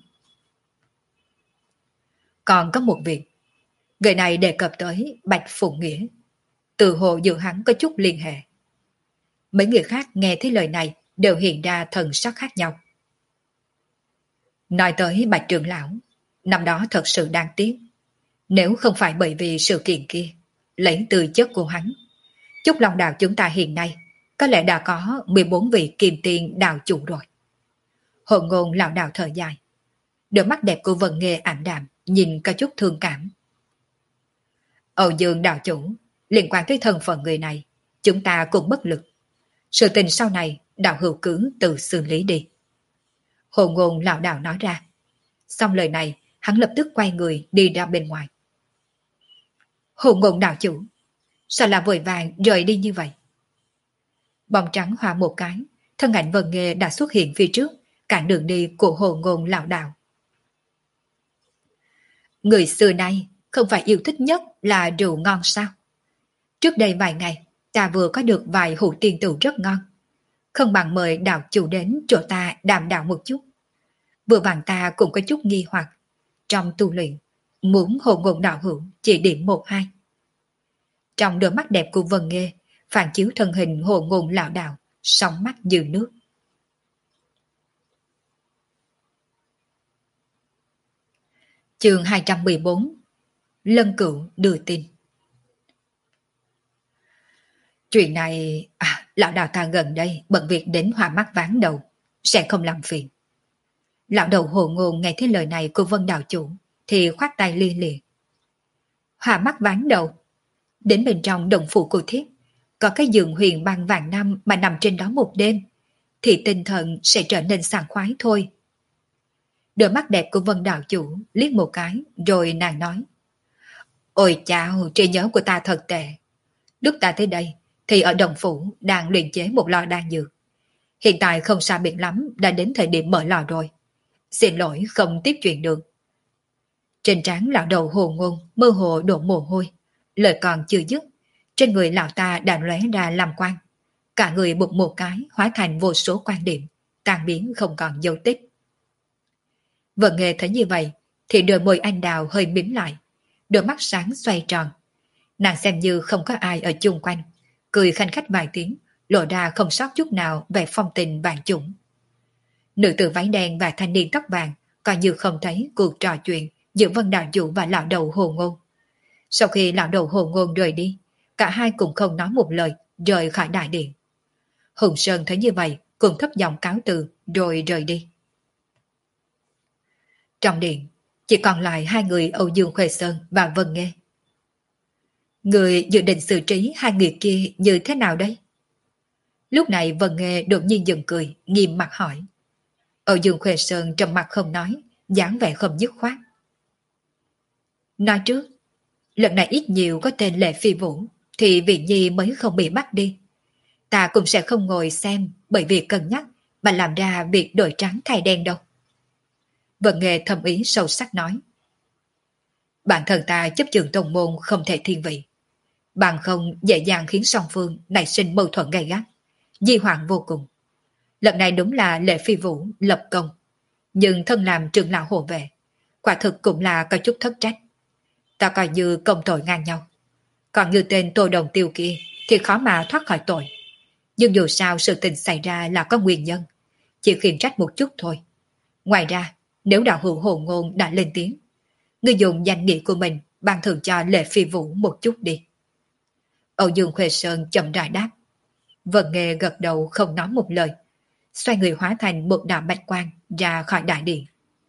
Speaker 1: Còn có một việc, người này đề cập tới Bạch Phụng Nghĩa, từ hồ giữa hắn có chút liên hệ. Mấy người khác nghe thấy lời này đều hiện ra thần sắc khác nhau. Nói tới Bạch trưởng lão, năm đó thật sự đáng tiếc. Nếu không phải bởi vì sự kiện kia, lấy từ chất của hắn, Trúc Long Đạo chúng ta hiện nay có lẽ đã có 14 vị kim tiền đạo chủ rồi. Hồ Ngôn lão đạo thở dài. Đôi mắt đẹp của Vân Nghê ảm đạm, nhìn có chút thương cảm. Âu Dương đạo chủ, liên quan tới thân phận người này, chúng ta cũng bất lực. Sự tình sau này, đạo hữu cứ tự xử lý đi. Hồ Ngôn lão đạo nói ra. Xong lời này, hắn lập tức quay người đi ra bên ngoài. Hồ Ngôn đạo chủ, sao là vội vàng rời đi như vậy? Bóng trắng hòa một cái, thân ảnh Vân Nghê đã xuất hiện phía trước, cản đường đi của Hồ Ngôn lão đạo. Người xưa nay không phải yêu thích nhất là rượu ngon sao? Trước đây vài ngày, ta vừa có được vài hũ tiên tửu rất ngon. Không bằng mời đạo chủ đến chỗ ta đàm đạo một chút. Vừa vặn ta cũng có chút nghi hoặc. Trong tu luyện, muốn Hồ Ngôn đạo hữu chỉ điểm một hai. Trong đôi mắt đẹp của Vân Nghê, phản chiếu thân hình Hồ Ngôn lão đạo, sóng mắt như nước. Chương 214. Lân Cửu đưa tin. Chuyện này, lão đạo ta gần đây bận việc đến hoa mắt ván đầu, sẽ không làm phiền. Lão đầu Hồ Ngôn nghe thấy lời này của Vân đạo chủ, thì khoát tay lia lịa. Hoa mắt ván đầu, đến bên trong đồng phủ của Thiết, có cái giường huyền băng vàng năm mà nằm trên đó một đêm, thì tinh thần sẽ trở nên sảng khoái thôi. Đôi mắt đẹp của Vân đạo chủ liếc một cái, rồi nàng nói. Ôi chao, trí nhớ của ta thật tệ. Lúc ta tới đây, thì ở đồng phủ đang luyện chế một lò đan dược. Hiện tại không xa biệt lắm, đã đến thời điểm mở lò rồi. Xin lỗi không tiếp chuyện được. Trên trán lão đầu Hồ Ngôn mơ hồ đổ mồ hôi, lời còn chưa dứt, trên người lão ta đã lóe ra làm quang. Cả người bụt một cái hóa thành vô số quan điểm, tan biến không còn dấu tích. Vân Nghê thấy như vậy, thì đôi môi anh đào hơi mím lại, đôi mắt sáng xoay tròn. Nàng xem như không có ai ở chung quanh, cười khanh khách vài tiếng, lộ ra không sót chút nào về phong tình vạn chủng. Nữ tử váy đen và thanh niên tóc vàng coi như không thấy cuộc trò chuyện giữa Vân đạo chủ và lão đầu Hồ Ngôn. Sau khi lão đầu Hồ Ngôn rời đi, cả hai cũng không nói một lời, rời khỏi đại điện. Hùng Sơn thấy như vậy, cùng thấp giọng cáo từ, rồi rời đi. Trong điện, chỉ còn lại hai người Âu Dương Khuê Sơn và Vân Nghê. Người dự định xử trí hai người kia như thế nào đây? Lúc này Vân Nghê đột nhiên dừng cười, nghiêm mặt hỏi. Âu Dương Khuê Sơn trầm mặt không nói, dáng vẻ không dứt khoát. Nói trước, lần này ít nhiều có tên Lệ Phi Vũ, thì Viện Nhi mới không bị bắt đi. Ta cũng sẽ không ngồi xem bởi vì cân nhắc mà làm ra việc đổi trắng thay đen đâu. Vân Nghê thầm ý sâu sắc nói. Bản thân ta chấp trường tông môn không thể thiên vị. Bằng không dễ dàng khiến song phương nảy sinh mâu thuẫn gay gắt, di hoạn vô cùng. Lần này đúng là Lệ Phi Vũ lập công, nhưng thân làm trưởng lão hộ vệ, quả thực cũng là có chút thất trách. Ta coi như công tội ngang nhau. Còn như tên Tô Đồng Tiêu kia thì khó mà thoát khỏi tội. Nhưng dù sao sự tình xảy ra là có nguyên nhân, chỉ khiển trách một chút thôi. Ngoài ra, nếu đạo hữu Hồ Ngôn đã lên tiếng, ngươi dùng danh nghĩa của mình ban thưởng cho Lệ Phi Vũ một chút đi. Âu Dương Khuê Sơn chậm rãi đáp. Vân Nghê gật đầu không nói một lời, xoay người hóa thành một đạo bạch quang ra khỏi đại điện.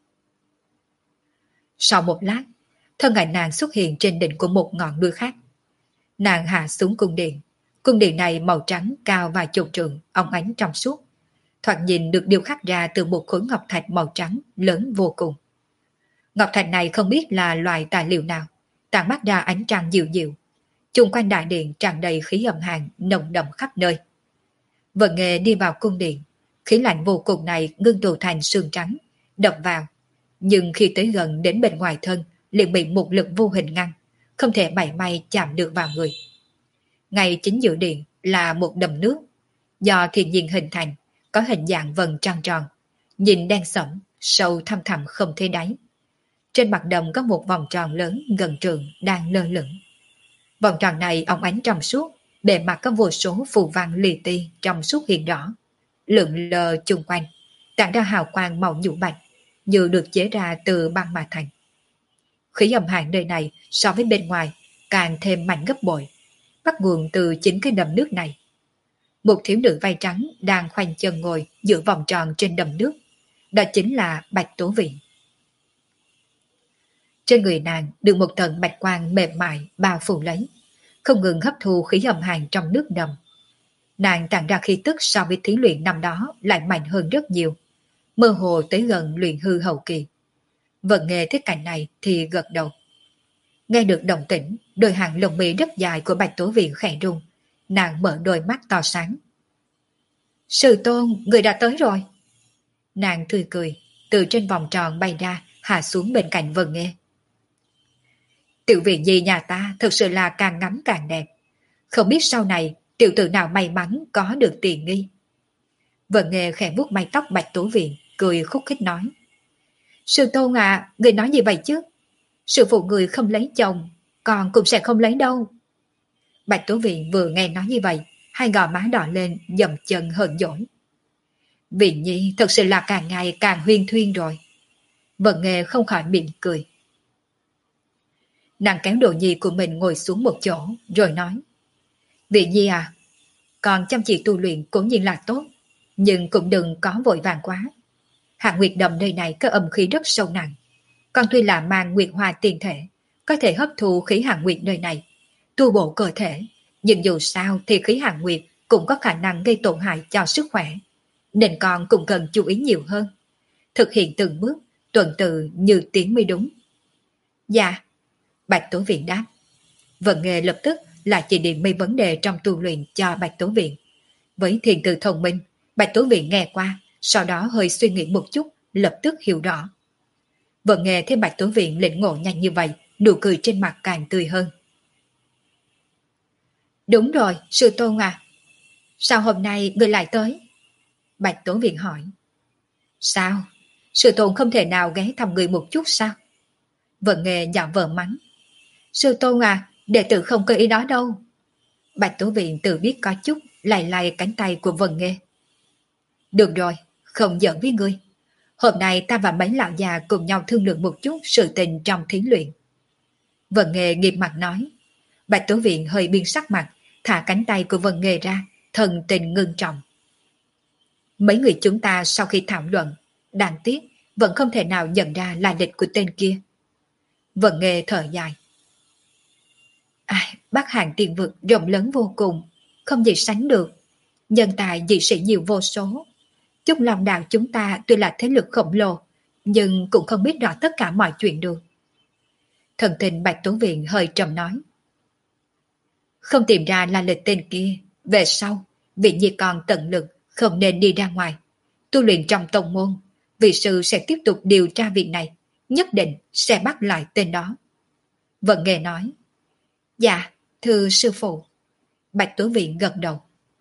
Speaker 1: Sau một lát, thân ảnh nàng xuất hiện trên đỉnh của một ngọn núi khác. Nàng hạ xuống cung điện này màu trắng cao vài chục trượng, óng ánh trong suốt, thoạt nhìn được điêu khắc ra từ một khối ngọc thạch màu trắng lớn vô cùng. Ngọc thạch này không biết là loại tài liệu nào, tản mát ra ánh trăng dịu dịu. Chung quanh đại điện tràn đầy khí ẩm hàn nồng đậm khắp nơi. Vân Nghê đi vào cung điện, khí lạnh vô cùng này ngưng tụ thành sương trắng, đập vào. Nhưng khi tới gần đến bên ngoài thân, liền bị một lực vô hình ngăn, không thể mảy may chạm được vào người. Ngay chính giữa điện là một đầm nước, do thiên nhiên hình thành, có hình dạng vầng trăng tròn, nhìn đen sẫm, sâu thăm thẳm không thấy đáy. Trên mặt đầm có một vòng tròn lớn gần trường đang lơ lửng. Vòng tròn này óng ánh trong suốt, bề mặt có vô số phù văn li ti trong suốt hiện rõ, lượn lờ chung quanh, tản ra hào quang màu nhũ bạch, như được chế ra từ băng mà thành. Khí âm hàn nơi này so với bên ngoài càng thêm mạnh gấp bội, bắt nguồn từ chính cái đầm nước này. Một thiếu nữ vai trắng đang khoanh chân ngồi giữa vòng tròn trên đầm nước, đó chính là Bạch Tố Viện. Trên người nàng được một tầng bạch quang mềm mại bao phủ lấy, không ngừng hấp thu khí âm hàn trong nước đầm. Nàng tản ra khí tức so với thí luyện năm đó lại mạnh hơn rất nhiều, mơ hồ tới gần luyện hư hậu kỳ. Vận Nghê thấy cảnh này thì gật đầu. Nghe được động tĩnh, đôi hàng lông mi rất dài của Bạch Tố Viện khẽ rung, nàng mở đôi mắt to sáng. Sư tôn, người đã tới rồi. Nàng tươi cười, từ trên vòng tròn bay ra, hạ xuống bên cạnh Vận Nghê. Tiểu viện nhi nhà ta thực sự là càng ngắm càng đẹp. Không biết sau này tiểu tử nào may mắn có được tiền nghi. Vận Nghê khẽ vuốt mái tóc Bạch Tố Viện, cười khúc khích nói. Sư tôn à, người nói gì vậy chứ? Sư phụ người không lấy chồng, còn cũng sẽ không lấy đâu. Bạch Tố Viện vừa nghe nói như vậy, hai gò má đỏ lên, dầm chân hờn dỗi. Viện nhi thật sự là càng ngày càng huyên thuyên rồi. Vận Nghê không khỏi mỉm cười. Nàng kéo Đồ Nhi của mình ngồi xuống một chỗ, rồi nói. Viện nhi à, còn chăm chỉ tu luyện cũng nhiên là tốt, nhưng cũng đừng có vội vàng quá. Hạ Nguyệt Đầm nơi này có âm khí rất sâu nặng. Con tuy là mang Nguyệt Hoa tiền thể, có thể hấp thu khí Hạ Nguyệt nơi này, tu bổ cơ thể, nhưng dù sao thì khí Hạ Nguyệt cũng có khả năng gây tổn hại cho sức khỏe, nên con cũng cần chú ý nhiều hơn. Thực hiện từng bước, tuần tự như tiếng mới đúng. Dạ, Bạch Tố Viện đáp. Vận Nghê lập tức là chỉ điểm mấy vấn đề trong tu luyện cho Bạch Tố Viện. Với thiền từ thông minh, Bạch Tố Viện nghe qua, sau đó hơi suy nghĩ một chút, lập tức hiểu rõ. Vận Nghê thấy Bạch Tố Viện lĩnh ngộ nhanh như vậy, nụ cười trên mặt càng tươi hơn. Đúng rồi, sư tôn à. Sao hôm nay người lại tới? Bạch Tố Viện hỏi. Sao? Sư tôn không thể nào ghé thăm người một chút sao? Vận Nghê giả vờ mắng. Sư tôn à, đệ tử không có ý đó đâu. Bạch Tố Viện tự biết có chút, lay lay cánh tay của Vận Nghê. Được rồi, không giỡn với ngươi. Hôm nay ta và mấy lão già cùng nhau thương lượng một chút sự tình trong thí luyện. Vận Nghê nghiêm mặt nói. Bạch Tố Viện hơi biên sắc mặt, thả cánh tay của Vận Nghê ra, thần tình ngưng trọng. Mấy người chúng ta sau khi thảo luận, đáng tiếc vẫn không thể nào nhận ra là địch của tên kia. Vận Nghê thở dài. Bắc Hàn tiền vực rộng lớn vô cùng, không gì sánh được. Nhân tài dị sĩ nhiều vô số. Chúc Long Đạo chúng ta tuy là thế lực khổng lồ, nhưng cũng không biết rõ tất cả mọi chuyện được. Thần tình Bạch Tố Viện hơi trầm nói. Không tìm ra là lịch tên kia, về sau, Viện nhi còn tận lực, không nên đi ra ngoài. Tu luyện trong tông môn, vị sư sẽ tiếp tục điều tra việc này, nhất định sẽ bắt lại tên đó. Vận Nghê nói. Dạ, thưa sư phụ. Bạch Tố Viện gật đầu.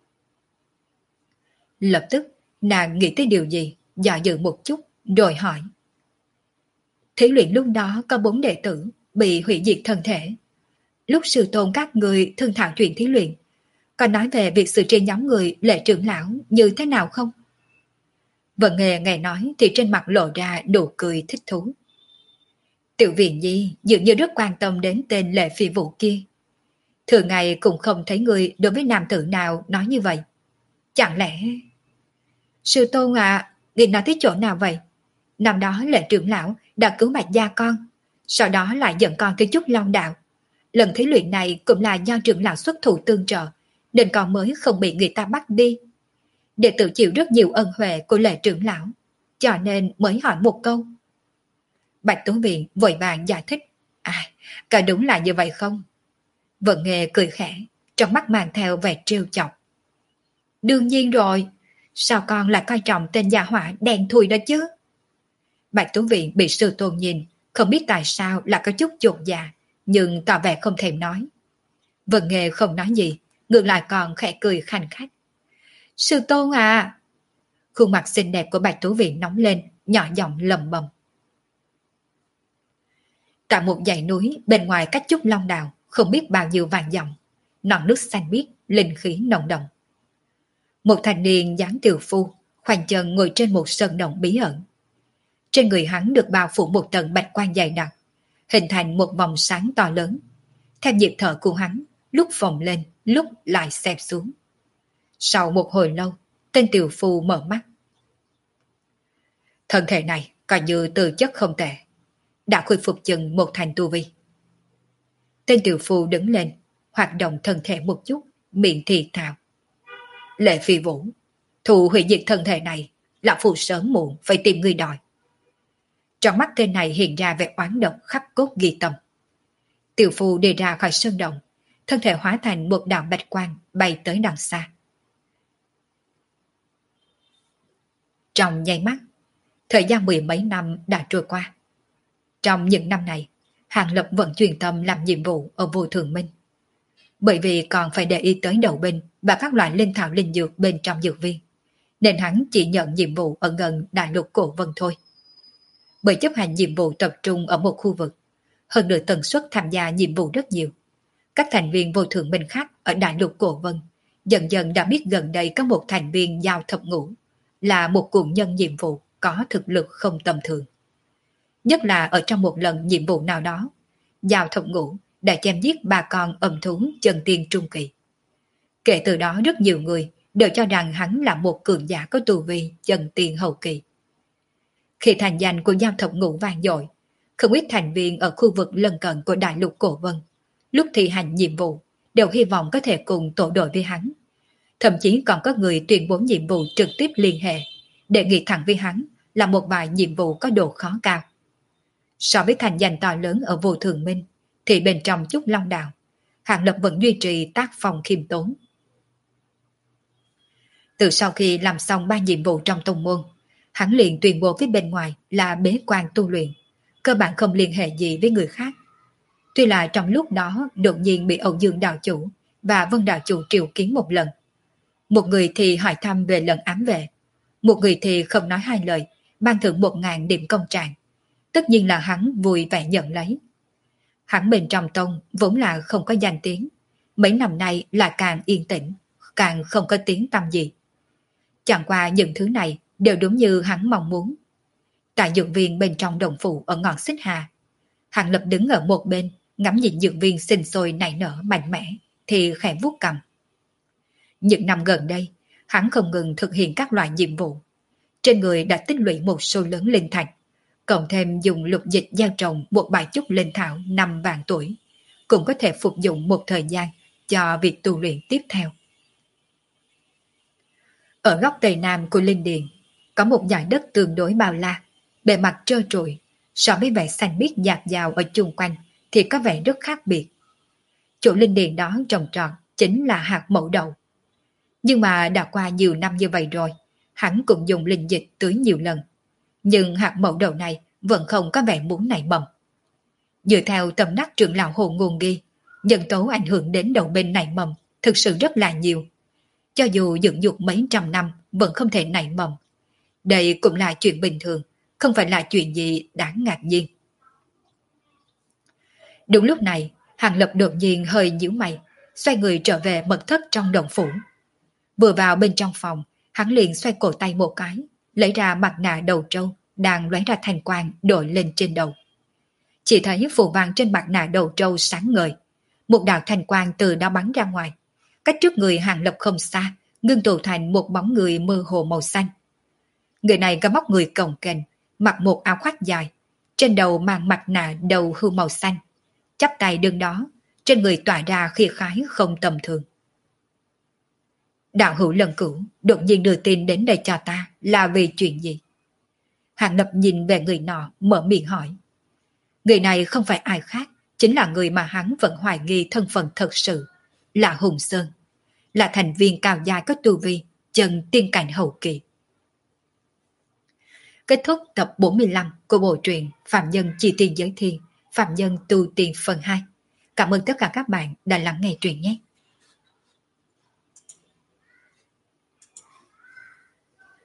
Speaker 1: Lập tức, nàng nghĩ tới điều gì, dò dự một chút, rồi hỏi. Thí luyện lúc đó có 4 đệ tử bị hủy diệt thân thể. Lúc sư tôn các người thương thảo chuyện thí luyện, có nói về việc xử trí nhóm người Lệ trưởng lão như thế nào không? Vận Nghê nghe nói thì trên mặt lộ ra nụ cười thích thú. Tiểu Viện nhi dường như rất quan tâm đến tên Lệ Phi Vũ kia. Thường ngày cũng không thấy người đối với nam tử nào nói như vậy. Chẳng lẽ... Sư tôn à, người nói tới chỗ nào vậy? Năm đó Lệ trưởng lão đã cứu Bạch gia con, sau đó lại dẫn con tới Trúc Long Đạo. Lần thí luyện này cũng là do trưởng lão xuất thủ tương trợ, nên con mới không bị người ta bắt đi. Đệ tử chịu rất nhiều ân huệ của Lệ trưởng lão, cho nên mới hỏi một câu. Bạch Tố Viện vội vàng giải thích. Có đúng là như vậy không? Vận Nghê cười khẽ, trong mắt mang theo vẻ trêu chọc. Đương nhiên rồi, sao con lại coi trọng tên gia hỏa đen thui đó chứ? Bạch Tú Viện bị sư tôn nhìn, không biết tại sao là có chút chột dạ, nhưng tỏ vẻ không thèm nói. Vân Nghê không nói gì, ngược lại còn khẽ cười khanh khách. Sư tôn à! Khuôn mặt xinh đẹp của Bạch Tú Viện nóng lên, nhỏ giọng lầm bầm. Cả một dãy núi bên ngoài cách Trúc Long Đào không biết bao nhiêu vàng dặm, non nước xanh biếc, linh khí nồng đậm. Một thanh niên dáng tiều phu, khoanh chân ngồi trên một sơn động bí ẩn. Trên người hắn được bao phủ một tầng bạch quang dày đặc, hình thành một vòng sáng to lớn. Theo nhịp thở của hắn, lúc phồng lên, lúc lại xẹp xuống. Sau một hồi lâu, tên tiều phu mở mắt. Thân thể này coi như tư chất không tệ, đã khôi phục chừng một thành tu vi. Tên tiều phu đứng lên, hoạt động thân thể một chút, miệng thì thào. Lệ Phi Vũ, thù hủy diệt thân thể này, lão phu sớm muộn phải tìm người đòi. Trong mắt tên này hiện ra vẻ oán độc khắc cốt ghi tâm. Tiểu phu đi ra khỏi sơn động, thân thể hóa thành một đạo bạch quang bay tới đằng xa. Trong nháy mắt, thời gian 10 mấy năm đã trôi qua. Trong những năm này, Hàng Lập vẫn chuyên tâm làm nhiệm vụ ở Vô Thường Minh. Bởi vì còn phải để ý tới đầu binh và các loại linh thảo linh dược bên trong dược viên, nên hắn chỉ nhận nhiệm vụ ở gần đại lục Cổ Vân thôi. Bởi chấp hành nhiệm vụ tập trung ở một khu vực, hơn nữa tần suất tham gia nhiệm vụ rất nhiều. Các thành viên Vô Thường Minh khác ở đại lục Cổ Vân dần dần đã biết gần đây có một thành viên Giao Thập Ngũ là một cùng nhân nhiệm vụ có thực lực không tầm thường. Nhất là ở trong một lần nhiệm vụ nào đó, Giao Thập Ngũ đã chém giết 3 con âm thú chân tiên trung kỳ. Kể từ đó rất nhiều người đều cho rằng hắn là một cường giả có tu vi chân tiên hậu kỳ. Khi thành danh của Giao Thập Ngũ vang dội, không ít thành viên ở khu vực lân cận của đại lục Cổ Vân lúc thi hành nhiệm vụ đều hy vọng có thể cùng tổ đội với hắn. Thậm chí còn có người tuyên bố nhiệm vụ trực tiếp liên hệ, đề nghị thẳng với hắn là một vài nhiệm vụ có độ khó cao. So với thành danh to lớn ở Vô Thường Minh, thì bên trong Trúc Long Đào, Hàng Lập vẫn duy trì tác phong khiêm tốn. Từ sau khi làm xong 3 nhiệm vụ trong tông môn, hắn liền tuyên bố với bên ngoài là bế quan tu luyện, cơ bản không liên hệ gì với người khác. Tuy là trong lúc đó đột nhiên bị Âu Dương đạo chủ và Vân đạo chủ triệu kiến một lần. Một người thì hỏi thăm về lần ám vệ, một người thì không nói hai lời, ban thưởng 1.000 điểm công trạng. Tất nhiên là hắn vui vẻ nhận lấy. Hắn bên trong tông vốn là không có danh tiếng, mấy năm nay là càng yên tĩnh, càng không có tiếng tăm gì. Chẳng qua những thứ này đều đúng như hắn mong muốn. Tại dược viên bên trong đồng phủ ở ngọn Xích Hà, Hàng Lập đứng ở một bên, ngắm nhìn dược viên sinh sôi nảy nở mạnh mẽ, thì khẽ vuốt cằm. Những năm gần đây, hắn không ngừng thực hiện các loại nhiệm vụ. Trên người đã tích lũy một số lớn linh thạch, cộng thêm dùng lục dịch gieo trồng một bài chúc linh thảo 5 vạn tuổi, cũng có thể phục dụng một thời gian cho việc tu luyện tiếp theo. Ở góc tây nam của linh điền, có một dải đất tương đối bao la, bề mặt trơ trụi, so với vẻ xanh biếc dạt dào ở chung quanh thì có vẻ rất khác biệt. Chỗ linh điền đó trồng trọt chính là hạt mẫu đậu. Nhưng mà đã qua nhiều năm như vậy rồi, hắn cũng dùng linh dịch tưới nhiều lần. Nhưng hạt mẫu đậu này vẫn không có vẻ muốn nảy mầm. Dựa theo tâm đắc trưởng lão Hồ Ngôn ghi, nhân tố ảnh hưởng đến đậu bên nảy mầm thực sự rất là nhiều. Cho dù dưỡng dục mấy trăm năm vẫn không thể nảy mầm. Đây cũng là chuyện bình thường, không phải là chuyện gì đáng ngạc nhiên. Đúng lúc này, Hàng Lập đột nhiên hơi nhíu mày, xoay người trở về mật thất trong động phủ. Vừa vào bên trong phòng, hắn liền xoay cổ tay một cái, lấy ra mặt nạ đầu trâu đang lóe ra thành quang đội lên trên đầu. Chỉ thấy phù văn trên mặt nạ đầu trâu sáng ngời, một đạo thành quang từ đó bắn ra ngoài. Cách trước người Hàng Lập không xa, ngưng tụ thành một bóng người mơ hồ màu xanh. Người này có móc người cồng kềnh, mặc một áo khoác dài, trên đầu mang mặt nạ đầu hưu màu xanh, chắp tay đứng đó, trên người tỏa ra khí khái không tầm thường. Đạo hữu Lần Cửu đột nhiên đưa tin đến đây cho ta là vì chuyện gì? Hàng Lập nhìn về người nọ, mở miệng hỏi. Người này không phải ai khác, chính là người mà hắn vẫn hoài nghi thân phận thật sự, là Hùng Sơn, là thành viên cao dài có tu vi, chân tiên cảnh hậu kỳ. Kết thúc tập 45 của bộ truyện Phạm Nhân Chi Tiền Giới Thiên, Phạm Nhân Tu Tiên phần 2. Cảm ơn tất cả các bạn đã lắng nghe truyện nhé.